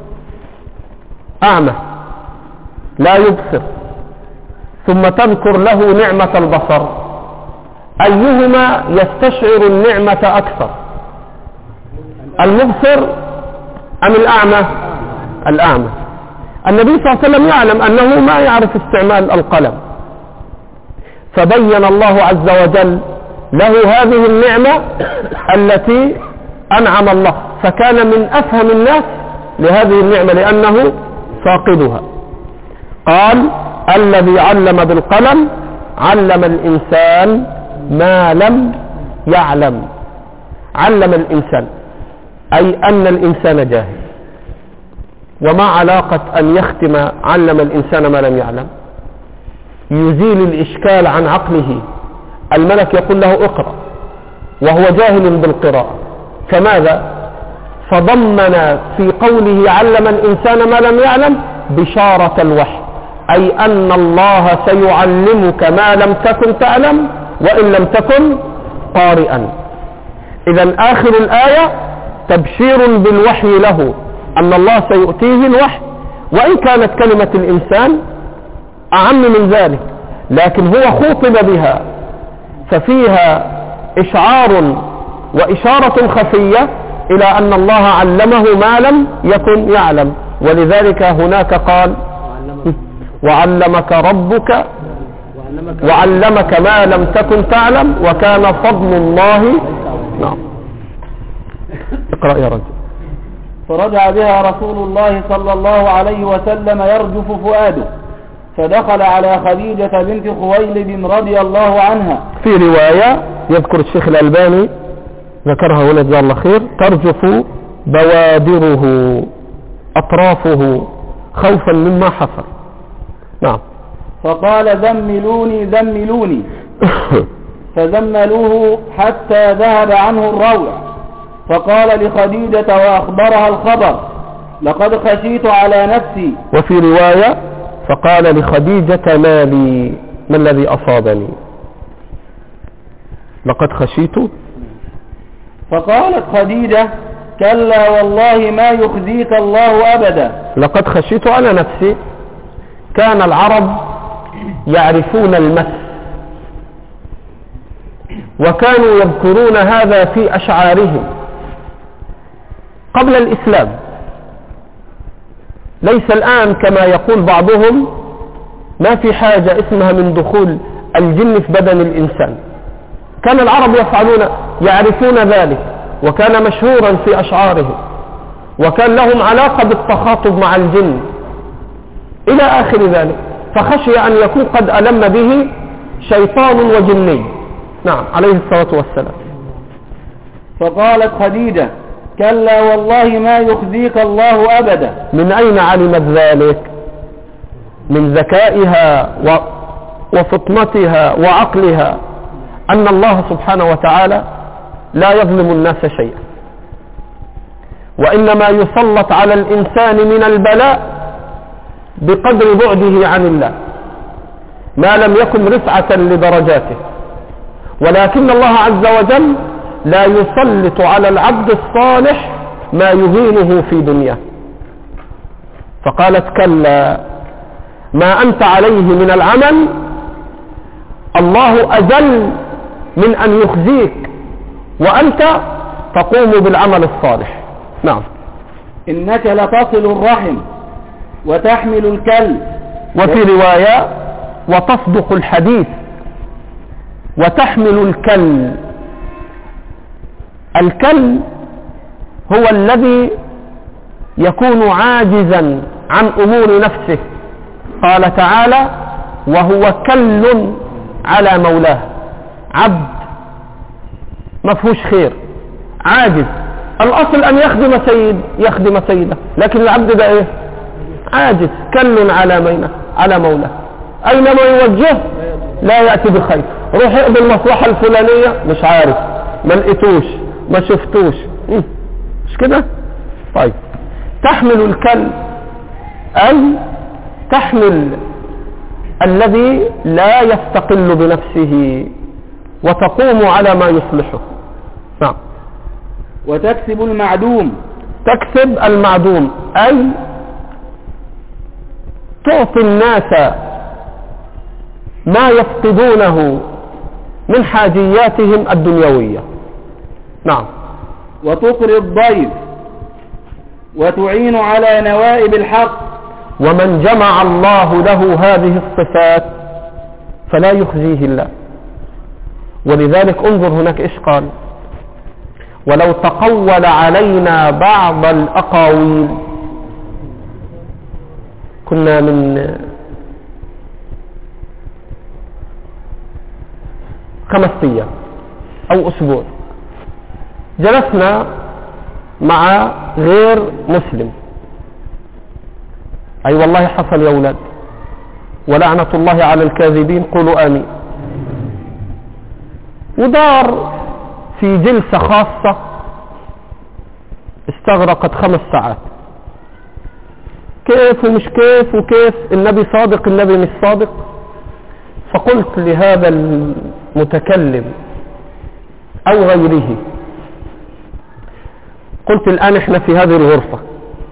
أعمى لا يبصر ثم تذكر له نعمة البصر، أيهما يستشعر النعمة أكثر، المبصر أم الأعمى؟ الأعمى. النبي صلى الله عليه وسلم يعلم أنه ما يعرف استعمال القلم، فبين الله عز وجل له هذه النعمة التي أنعم الله، فكان من أفهم الناس لهذه النعمة لأنه فاقدها. قال الذي علم بالقلم علم الإنسان ما لم يعلم. علم الإنسان أي أن الإنسان جاهل. وما علاقة أن يختم علم الإنسان ما لم يعلم؟ يزيل الإشكال عن عقله. الملك يقول له اقرأ وهو جاهل بالقراءة، فماذا؟ فضمن في قوله علم الإنسان ما لم يعلم بشارة الوحي، أي أن الله سيعلمك ما لم تكن تعلم وإن لم تكن قارئا. إذن آخر الآية تبشير بالوحي له أن الله سيؤتيه الوحي، وإن كانت كلمة الإنسان أعم من ذلك لكن هو خوطب بها، ففيها إشعار وإشارة خفية إلى أن الله علمه ما لم يكن يعلم. ولذلك هناك قال وعلمك ربك وعلمك ما لم تكن تعلم وكان فضل الله. نعم. اقرأ يا رجل. فرجع بها رسول الله صلى الله عليه وسلم يرجف فؤاده، فدخل على خديجة بنت خويلد رضي الله عنها. في رواية يذكر الشيخ الألباني ذكرها هنا جزاه الله خير، ترجف بوادره أطرافه خوفا مما حصل. نعم. فقال ذملوني ذملوني فذملوه حتى ذهب عنه الروع، فقال لخديجة وأخبرها الخبر لقد خشيت على نفسي. وفي رواية فقال لخديجة ما لي، ما الذي أصابني؟ لقد خشيت. فقالت خديجة كلا والله ما يخزيك الله أبدا. لقد خشيت على نفسي. كان العرب يعرفون المس، وكانوا يذكرون هذا في أشعارهم قبل الإسلام، ليس الآن كما يقول بعضهم ما في حاجة اسمها من دخول الجن في بدن الإنسان. كان العرب يعرفون ذلك، وكان مشهورا في أشعارهم، وكان لهم علاقة بالتخاطب مع الجن إلى آخر ذلك، فخشي أن يكون قد ألم به شيطان وجني. نعم عليه الصلاة والسلام. فقالت خديجة كلا والله ما يخزيك الله أبدا. من أين علمت ذلك؟ من ذكائها وفطنتها وعقلها أن الله سبحانه وتعالى لا يظلم الناس شيئا، وإنما يسلط على الإنسان من البلاء بقدر بعده عن الله ما لم يكن رفعة لدرجاته، ولكن الله عز وجل لا يسلط على العبد الصالح ما يهينه في دنياه. فقالت كلا ما أنت عليه من العمل الله أجل من أن يخزيك، وأنت تقوم بالعمل الصالح. نعم. إنك لتصل الرحم وتحمل الكل. وفي رواية وتصدق الحديث وتحمل الكل. الكل هو الذي يكون عاجزا عن أمور نفسه. قال تعالى وهو كل على مولاه، عبد ما فيهوش خير، عاجز. الأصل أن يخدم سيده، لكن العبد ده إيه؟ عاجز، كل على مولاه، أينما يوجه لا يأتي بخير. روح اقضي المصلحة الفلانية، مش عارف، ما لقيتوش، ما شفتوش، مش كده؟ طيب تحمل الكلب أي تحمل الذي لا يستقل بنفسه وتقوم على ما يصلحه. نعم. وتكسب المعدوم. تكسب المعدوم أي تعطي الناس ما يفقدونه من حاجياتهم الدنيوية. نعم. وتقري الضيف وتعين على نوائب الحق. ومن جمع الله له هذه الصفات فلا يخزيه الله. ولذلك انظر هناك إيش قال: ولو تقول علينا بعض الأقاويل. كنا من 5 أيام أو أسبوع جلسنا مع غير مسلم، أي والله حصل يا أولاد، ولعنة الله على الكاذبين، قولوا آمين. ودار في جلسة خاصة استغرقت 5 ساعات. كيف ومش كيف وكيف، النبي صادق النبي مش صادق. فقلت لهذا المتكلم أو غيره، قلت الآن احنا في هذه الغرفة.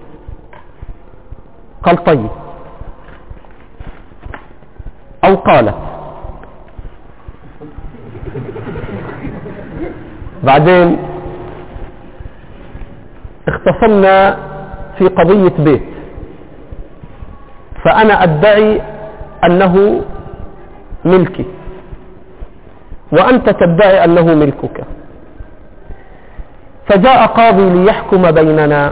قال طيب، أو قالت. بعدين اختصمنا في قضية بيت، فأنا أدعي أنه ملكي وأنت تدعي أنه ملكك. فجاء قاضي ليحكم بيننا،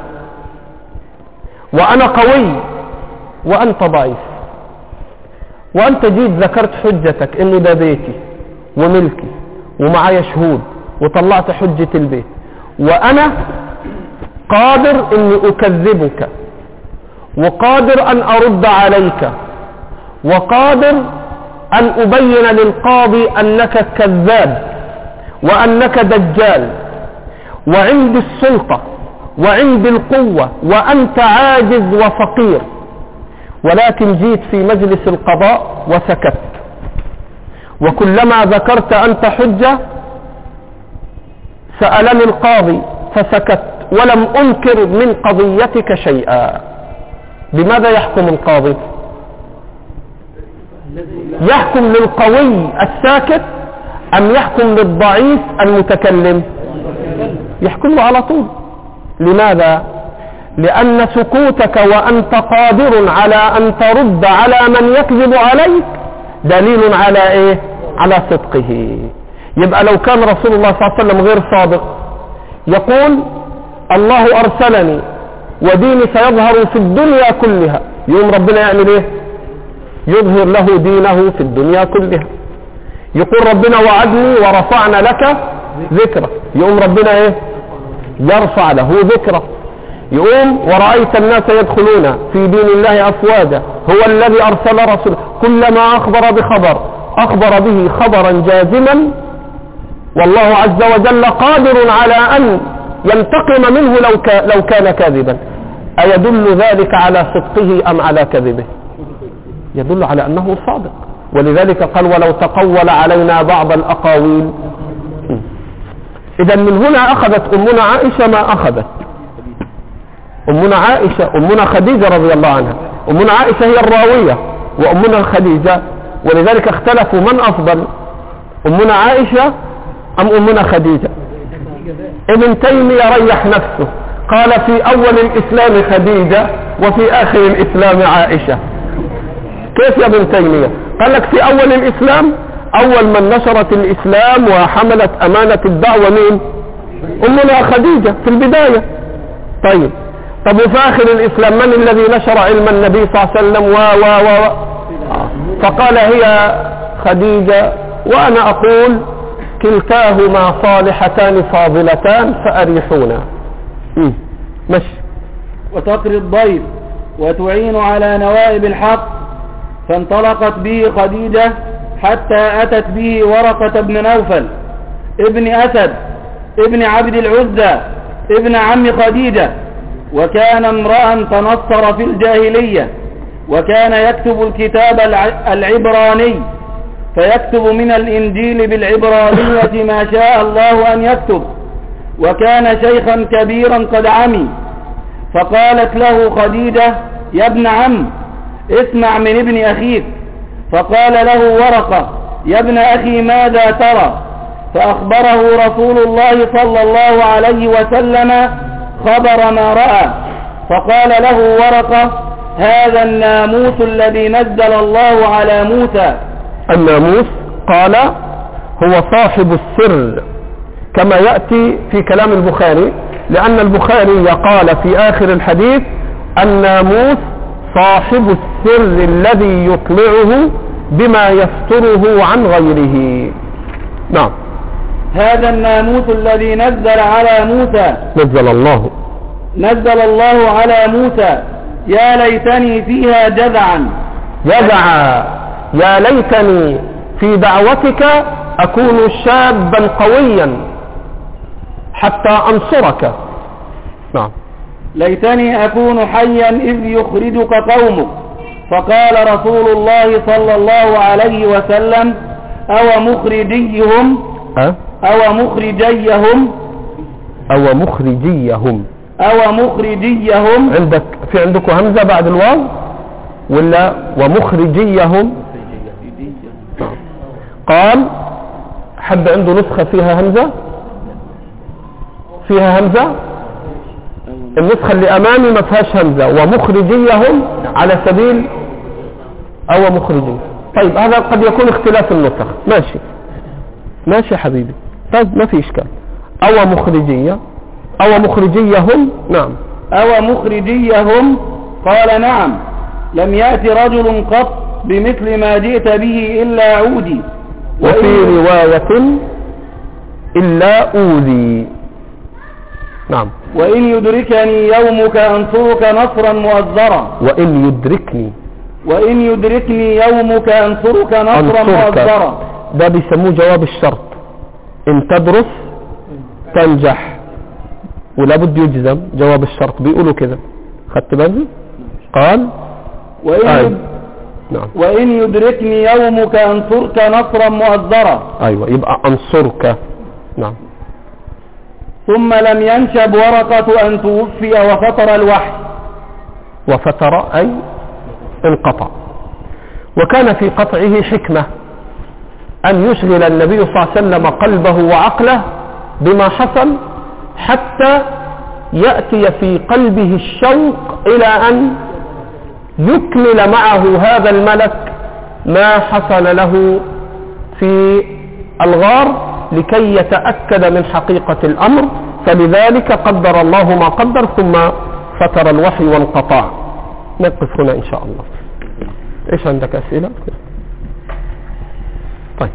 وأنا قوي وأنت ضعيف، وأنت جيت ذكرت حجتك إنه ده بيتي وملكي ومعايا شهود وطلعت حجة البيت، وأنا قادر إني أكذبك وقادر أن أرد عليك وقادر أن أبين للقاضي أنك كذاب وأنك دجال، وعندي السلطة وعندي القوة وأنت عاجز وفقير، ولكن جيت في مجلس القضاء وسكت، وكلما ذكرت أنت حجة سألني القاضي فسكت ولم أنكر من قضيتك شيئا. بماذا يحكم القاضي؟ يحكم للقوي الساكت أم يحكم للضعيف المتكلم؟ يحكم له على طول. لماذا؟ لأن سكوتك وأنت قادر على أن ترد على من يكذب عليك دليل على إيه؟ على صدقه. يبقى لو كان رسول الله صلى الله عليه وسلم غير صادق يقول الله أرسلني وديني سيظهر في الدنيا كلها، يوم ربنا يعمل إيه؟ يظهر له دينه في الدنيا كلها. يقول ربنا وعدني ورفعنا لك ذكرى، يقوم ربنا إيه؟ يرفع له ذكرى. يقوم ورأيت الناس يدخلون في دين الله أفواجا، هو الذي أرسل رسوله، كلما أخبر بخبر أخبر به خبرا جازما، والله عز وجل قادر على أن ينتقم منه لو كان كاذبا. أيدل ذلك على صدقه أم على كذبه؟ يدل على أنه صادق. ولذلك قال ولو تقول علينا بعض الأقاويل. إذا من هنا أخذت أمنا عائشة ما أخذت. أمنا عائشة، أمنا خديجة رضي الله عنها، أمنا عائشة هي الراوية وأمنا خديجة، ولذلك اختلفوا من أفضل، أمنا عائشة أم أمنا خديجة. ابن تيمية ريح نفسه قال في أول الإسلام خديجة وفي آخر الإسلام عائشة. كيف يا ابن تيمية؟ قال لك في أول الإسلام، أول من نشرت الإسلام وحملت أمانة الدعوة مين؟ أمنا خديجة في البداية. طيب وفي آخر الإسلام من الذي نشر علم النبي صلى الله عليه وسلم فقال هي خديجة. وأنا أقول كلتاهما صالحتان فاضلتان فأريحونا. ماشي. وتقري الضيف وتعين على نوائب الحق. فانطلقت به خديجة حتى أتت به ورقة بن نوفل ابن أسد ابن عبد العزى ابن عم خديجة، وكان امرأ تنصر في الجاهلية، وكان يكتب الكتاب العبراني، فيكتب من الإنجيل بالعبرانية ما شاء الله أن يكتب، وكان شيخا كبيرا قد عمي. فقالت له خديجة: يا ابن عم، اسمع من ابن أخيك. فقال له ورقة: يا ابن أخي، ماذا ترى؟ فأخبره رسول الله صلى الله عليه وسلم خبر ما رأى. فقال له ورقة: هذا الناموس الذي نزل الله على موسى. الناموس قال هو صاحب السر، كما يأتي في كلام البخاري، لأن البخاري قال في آخر الحديث: الناموس صاحب السر الذي يطلعه بما يستره عن غيره. نعم. هذا الناموس الذي نزل على موسى، نزل الله على موسى، يا ليتني فيها جذعا. يا ليتني في دعوتك أكون شابا قويا حتى أنصرك. نعم. ليتني أكون حيا إذ يخرجك قومك. فقال رسول الله صلى الله عليه وسلم: أو مخرجيهم. عندكم همزة بعد الواو ولا ومخرجيهم؟ قال حد عنده نسخة فيها همزة؟ النسخة اللي أمامي ما فيهاش همزة. ومخرجيهم على سبيل أو مخرجين. طيب هذا قد يكون اختلاف النسخ. ماشي حبيبي. طيب ما في إشكال. أو مخرجيهم. نعم. أو مخرجيهم. قال: نعم، لم يأتي رجل قط بمثل ما جئت به إلا عودي. وفي رواية إلا أوذي. نعم. وإن يدركني يومك أنصرك نصرا مؤزرا. وإن يدركني يومك أنصرك نصرا مؤزرا. ده بيسموه جواب الشرط. إن تدرس تنجح، ولا بد يجزم جواب الشرط، بيقولوا كده. خدت بالك؟ قال: وإن يدركني يومك أنصرك نصرا مؤزرا. أيوة، يبقى أنصرك. نعم. ثم لم ينشب ورقة أن توفي وفتر الوحي. وفتر أي انقطع. وكان في قطعه حكمة، أن يشغل النبي صلى الله عليه وسلم قلبه وعقله بما حصل، حتى يأتي في قلبه الشوق إلى أن يكمل معه هذا الملك ما حصل له في الغار، لكي يتأكد من حقيقة الأمر. فلذلك قدر الله ما قدر، ثم فتر الوحي وانقطع. نقف هنا إن شاء الله. إيش عندك أسئلة؟ طيب.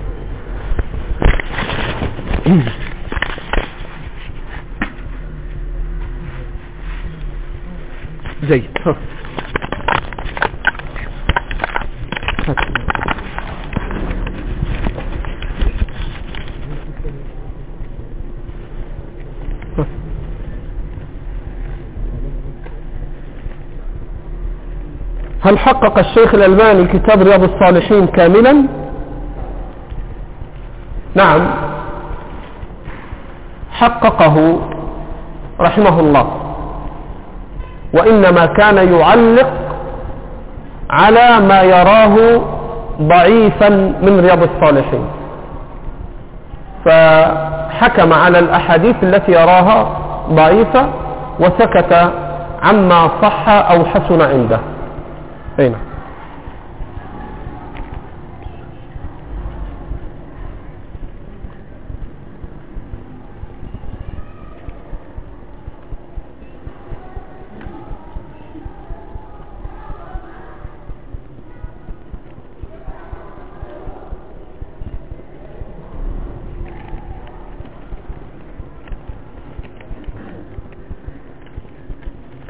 زيد. هل حقق الشيخ الألباني كتاب رياض الصالحين كاملا؟ نعم، حققه رحمه الله، وإنما كان يعلق على ما يراه ضعيفا من رياض الصالحين، فحكم على الأحاديث التي يراها ضعيفة وسكت عما صح أو حسن عنده. هنا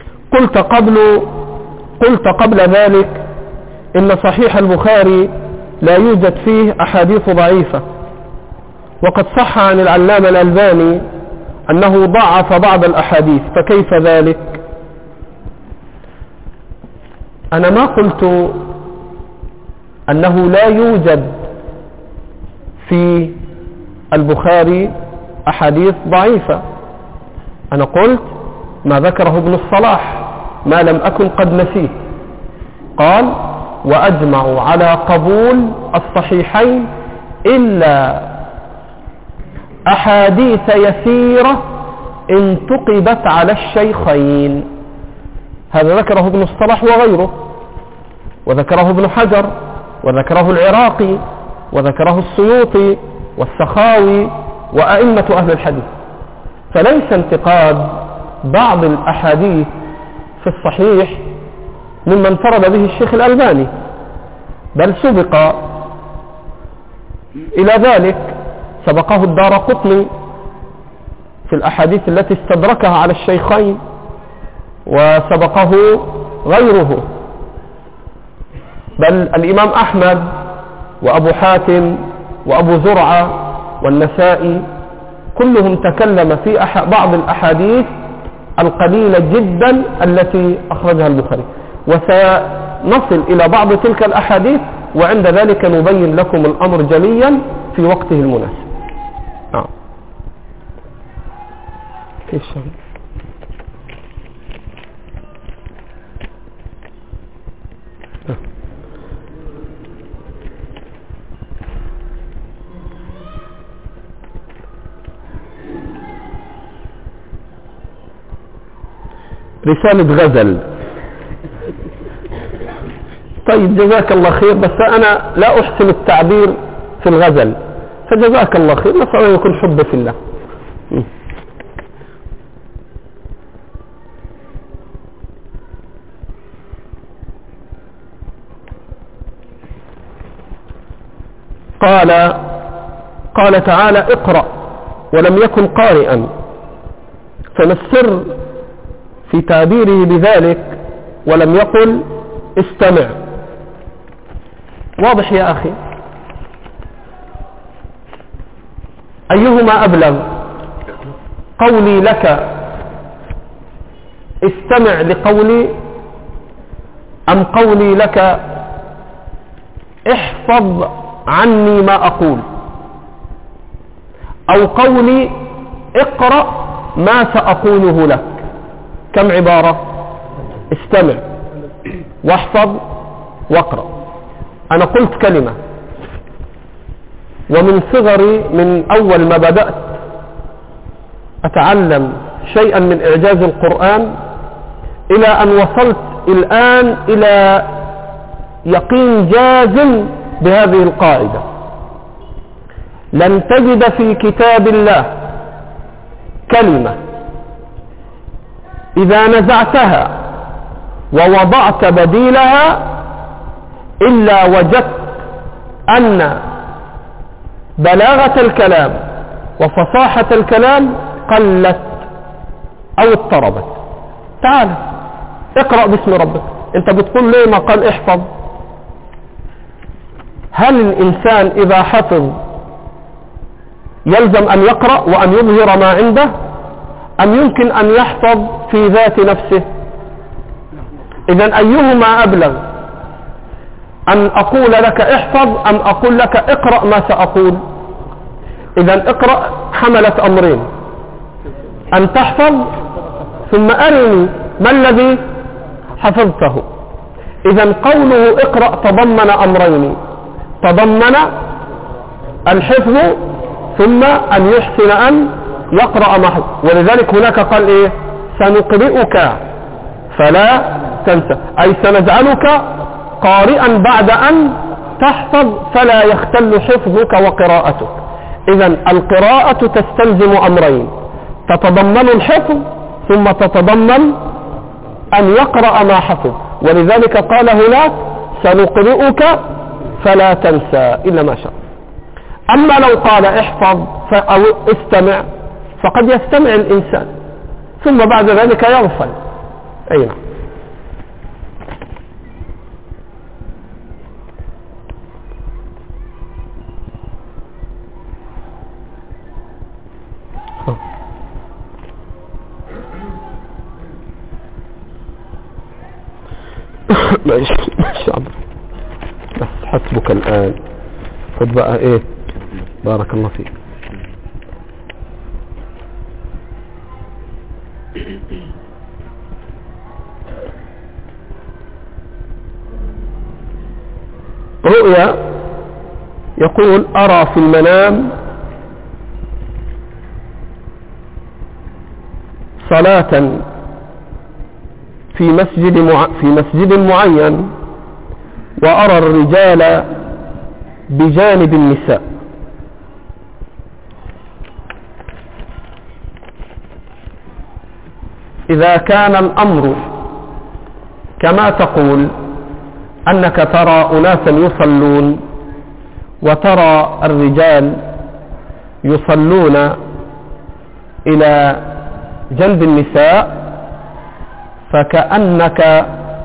قلت قبل ذلك إن صحيح البخاري لا يوجد فيه أحاديث ضعيفة، وقد صح عن العلامة الألباني أنه ضعف بعض الأحاديث، فكيف ذلك؟ أنا ما قلت أنه لا يوجد في البخاري أحاديث ضعيفة، أنا قلت ما ذكره ابن الصلاح ما لم أكن قد نسيه، قال وأجمعوا على قبول الصحيحين إلا أحاديث يسيرة انتقبت على الشيخين. هذا ذكره ابن الصلاح وغيره، وذكره ابن حجر، وذكره العراقي، وذكره السيوطي والسخاوي وأئمة أهل الحديث. فليس انتقاد بعض الأحاديث في الصحيح مما انفرد به الشيخ الألباني، بل سبق إلى ذلك، سبقه الدارقطني في الأحاديث التي استدركها على الشيخين، وسبقه غيره، بل الإمام أحمد وأبو حاتم وأبو زرعة والنسائي كلهم تكلم في بعض الأحاديث القليلة جدا التي أخرجها البخاري، وسنصل إلى بعض تلك الأحاديث، وعند ذلك نبين لكم الأمر جليا في وقته المناسب. كيف شغل؟ رسالة غزل. طيب جزاك الله خير، بس أنا لا أحسن التعبير في الغزل، فجزاك الله خير، نسأل أن يكون حب في الله. قال تعالى اقرأ ولم يكن قارئا، فما السر في تعبيره بذلك ولم يقل استمع؟ واضح يا أخي؟ أيهما أبلغ، قولي لك استمع لقولي، أم قولي لك احفظ عني ما أقول، أو قولي اقرأ ما سأقوله لك؟ كم عبارة؟ استمع واحفظ واقرأ. أنا قلت كلمة، ومن صغري من أول ما بدأت أتعلم شيئا من إعجاز القرآن إلى أن وصلت الآن إلى يقين جازم بهذه القاعدة: لن تجد في كتاب الله كلمة إذا نزعتها ووضعت بديلها إلا وجدت أن بلاغة الكلام وفصاحة الكلام قلت أو اضطربت. تعال اقرأ باسم ربك. انت بتقول ليه ما قال احفظ؟ هل الإنسان إذا حفظ يلزم أن يقرأ وأن يظهر ما عنده، أم يمكن أن يحفظ في ذات نفسه؟ إذن أيهما أبلغ، أن أقول لك احفظ أم أقول لك اقرأ ما سأقول؟ إذن اقرأ حملت أمرين: أن تحفظ ثم أرني ما الذي حفظته. إذن قوله اقرأ تضمن أمرين: تضمن الحفظ ثم أن يحسن أن يقرأ ما حفظ. ولذلك هناك قال إيه؟ سنقرئك فلا تنسى، أي سنجعلك قارئا بعد أن تحفظ فلا يختل حفظك وقراءتك. إذن القراءة تستلزم أمرين: تتضمن الحفظ ثم تتضمن أن يقرأ ما حفظ. ولذلك قال هناك سنقرئك فلا تنسى إلا ما شاء. أما لو قال احفظ أو استمع فقد يستمع الإنسان ثم بعد ذلك يغفل. أي نعم. ماشي بس حسبك الآن. خد بقى ايه، بارك الله فيك. رؤيا يقول أرى في المنام صلاة في مسجد معين، وأرى الرجال بجانب النساء. إذا كان الأمر كما تقول أنك ترى أناسا يصلون وترى الرجال يصلون إلى جنب النساء، فكأنك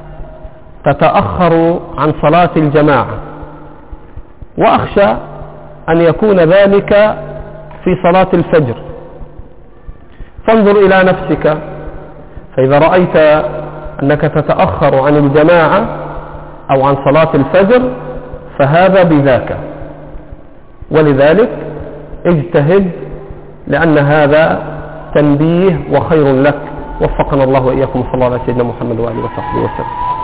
تتأخر عن صلاة الجماعة، وأخشى أن يكون ذلك في صلاة الفجر. فانظر إلى نفسك، فإذا رأيت أنك تتأخر عن الجماعة أو عن صلاة الفجر فهذا بذاك، ولذلك اجتهد، لأن هذا تنبيه وخير لك. وفقنا الله وإياكم، صلى الله على سيدنا محمد وآله وصحبه وسلم.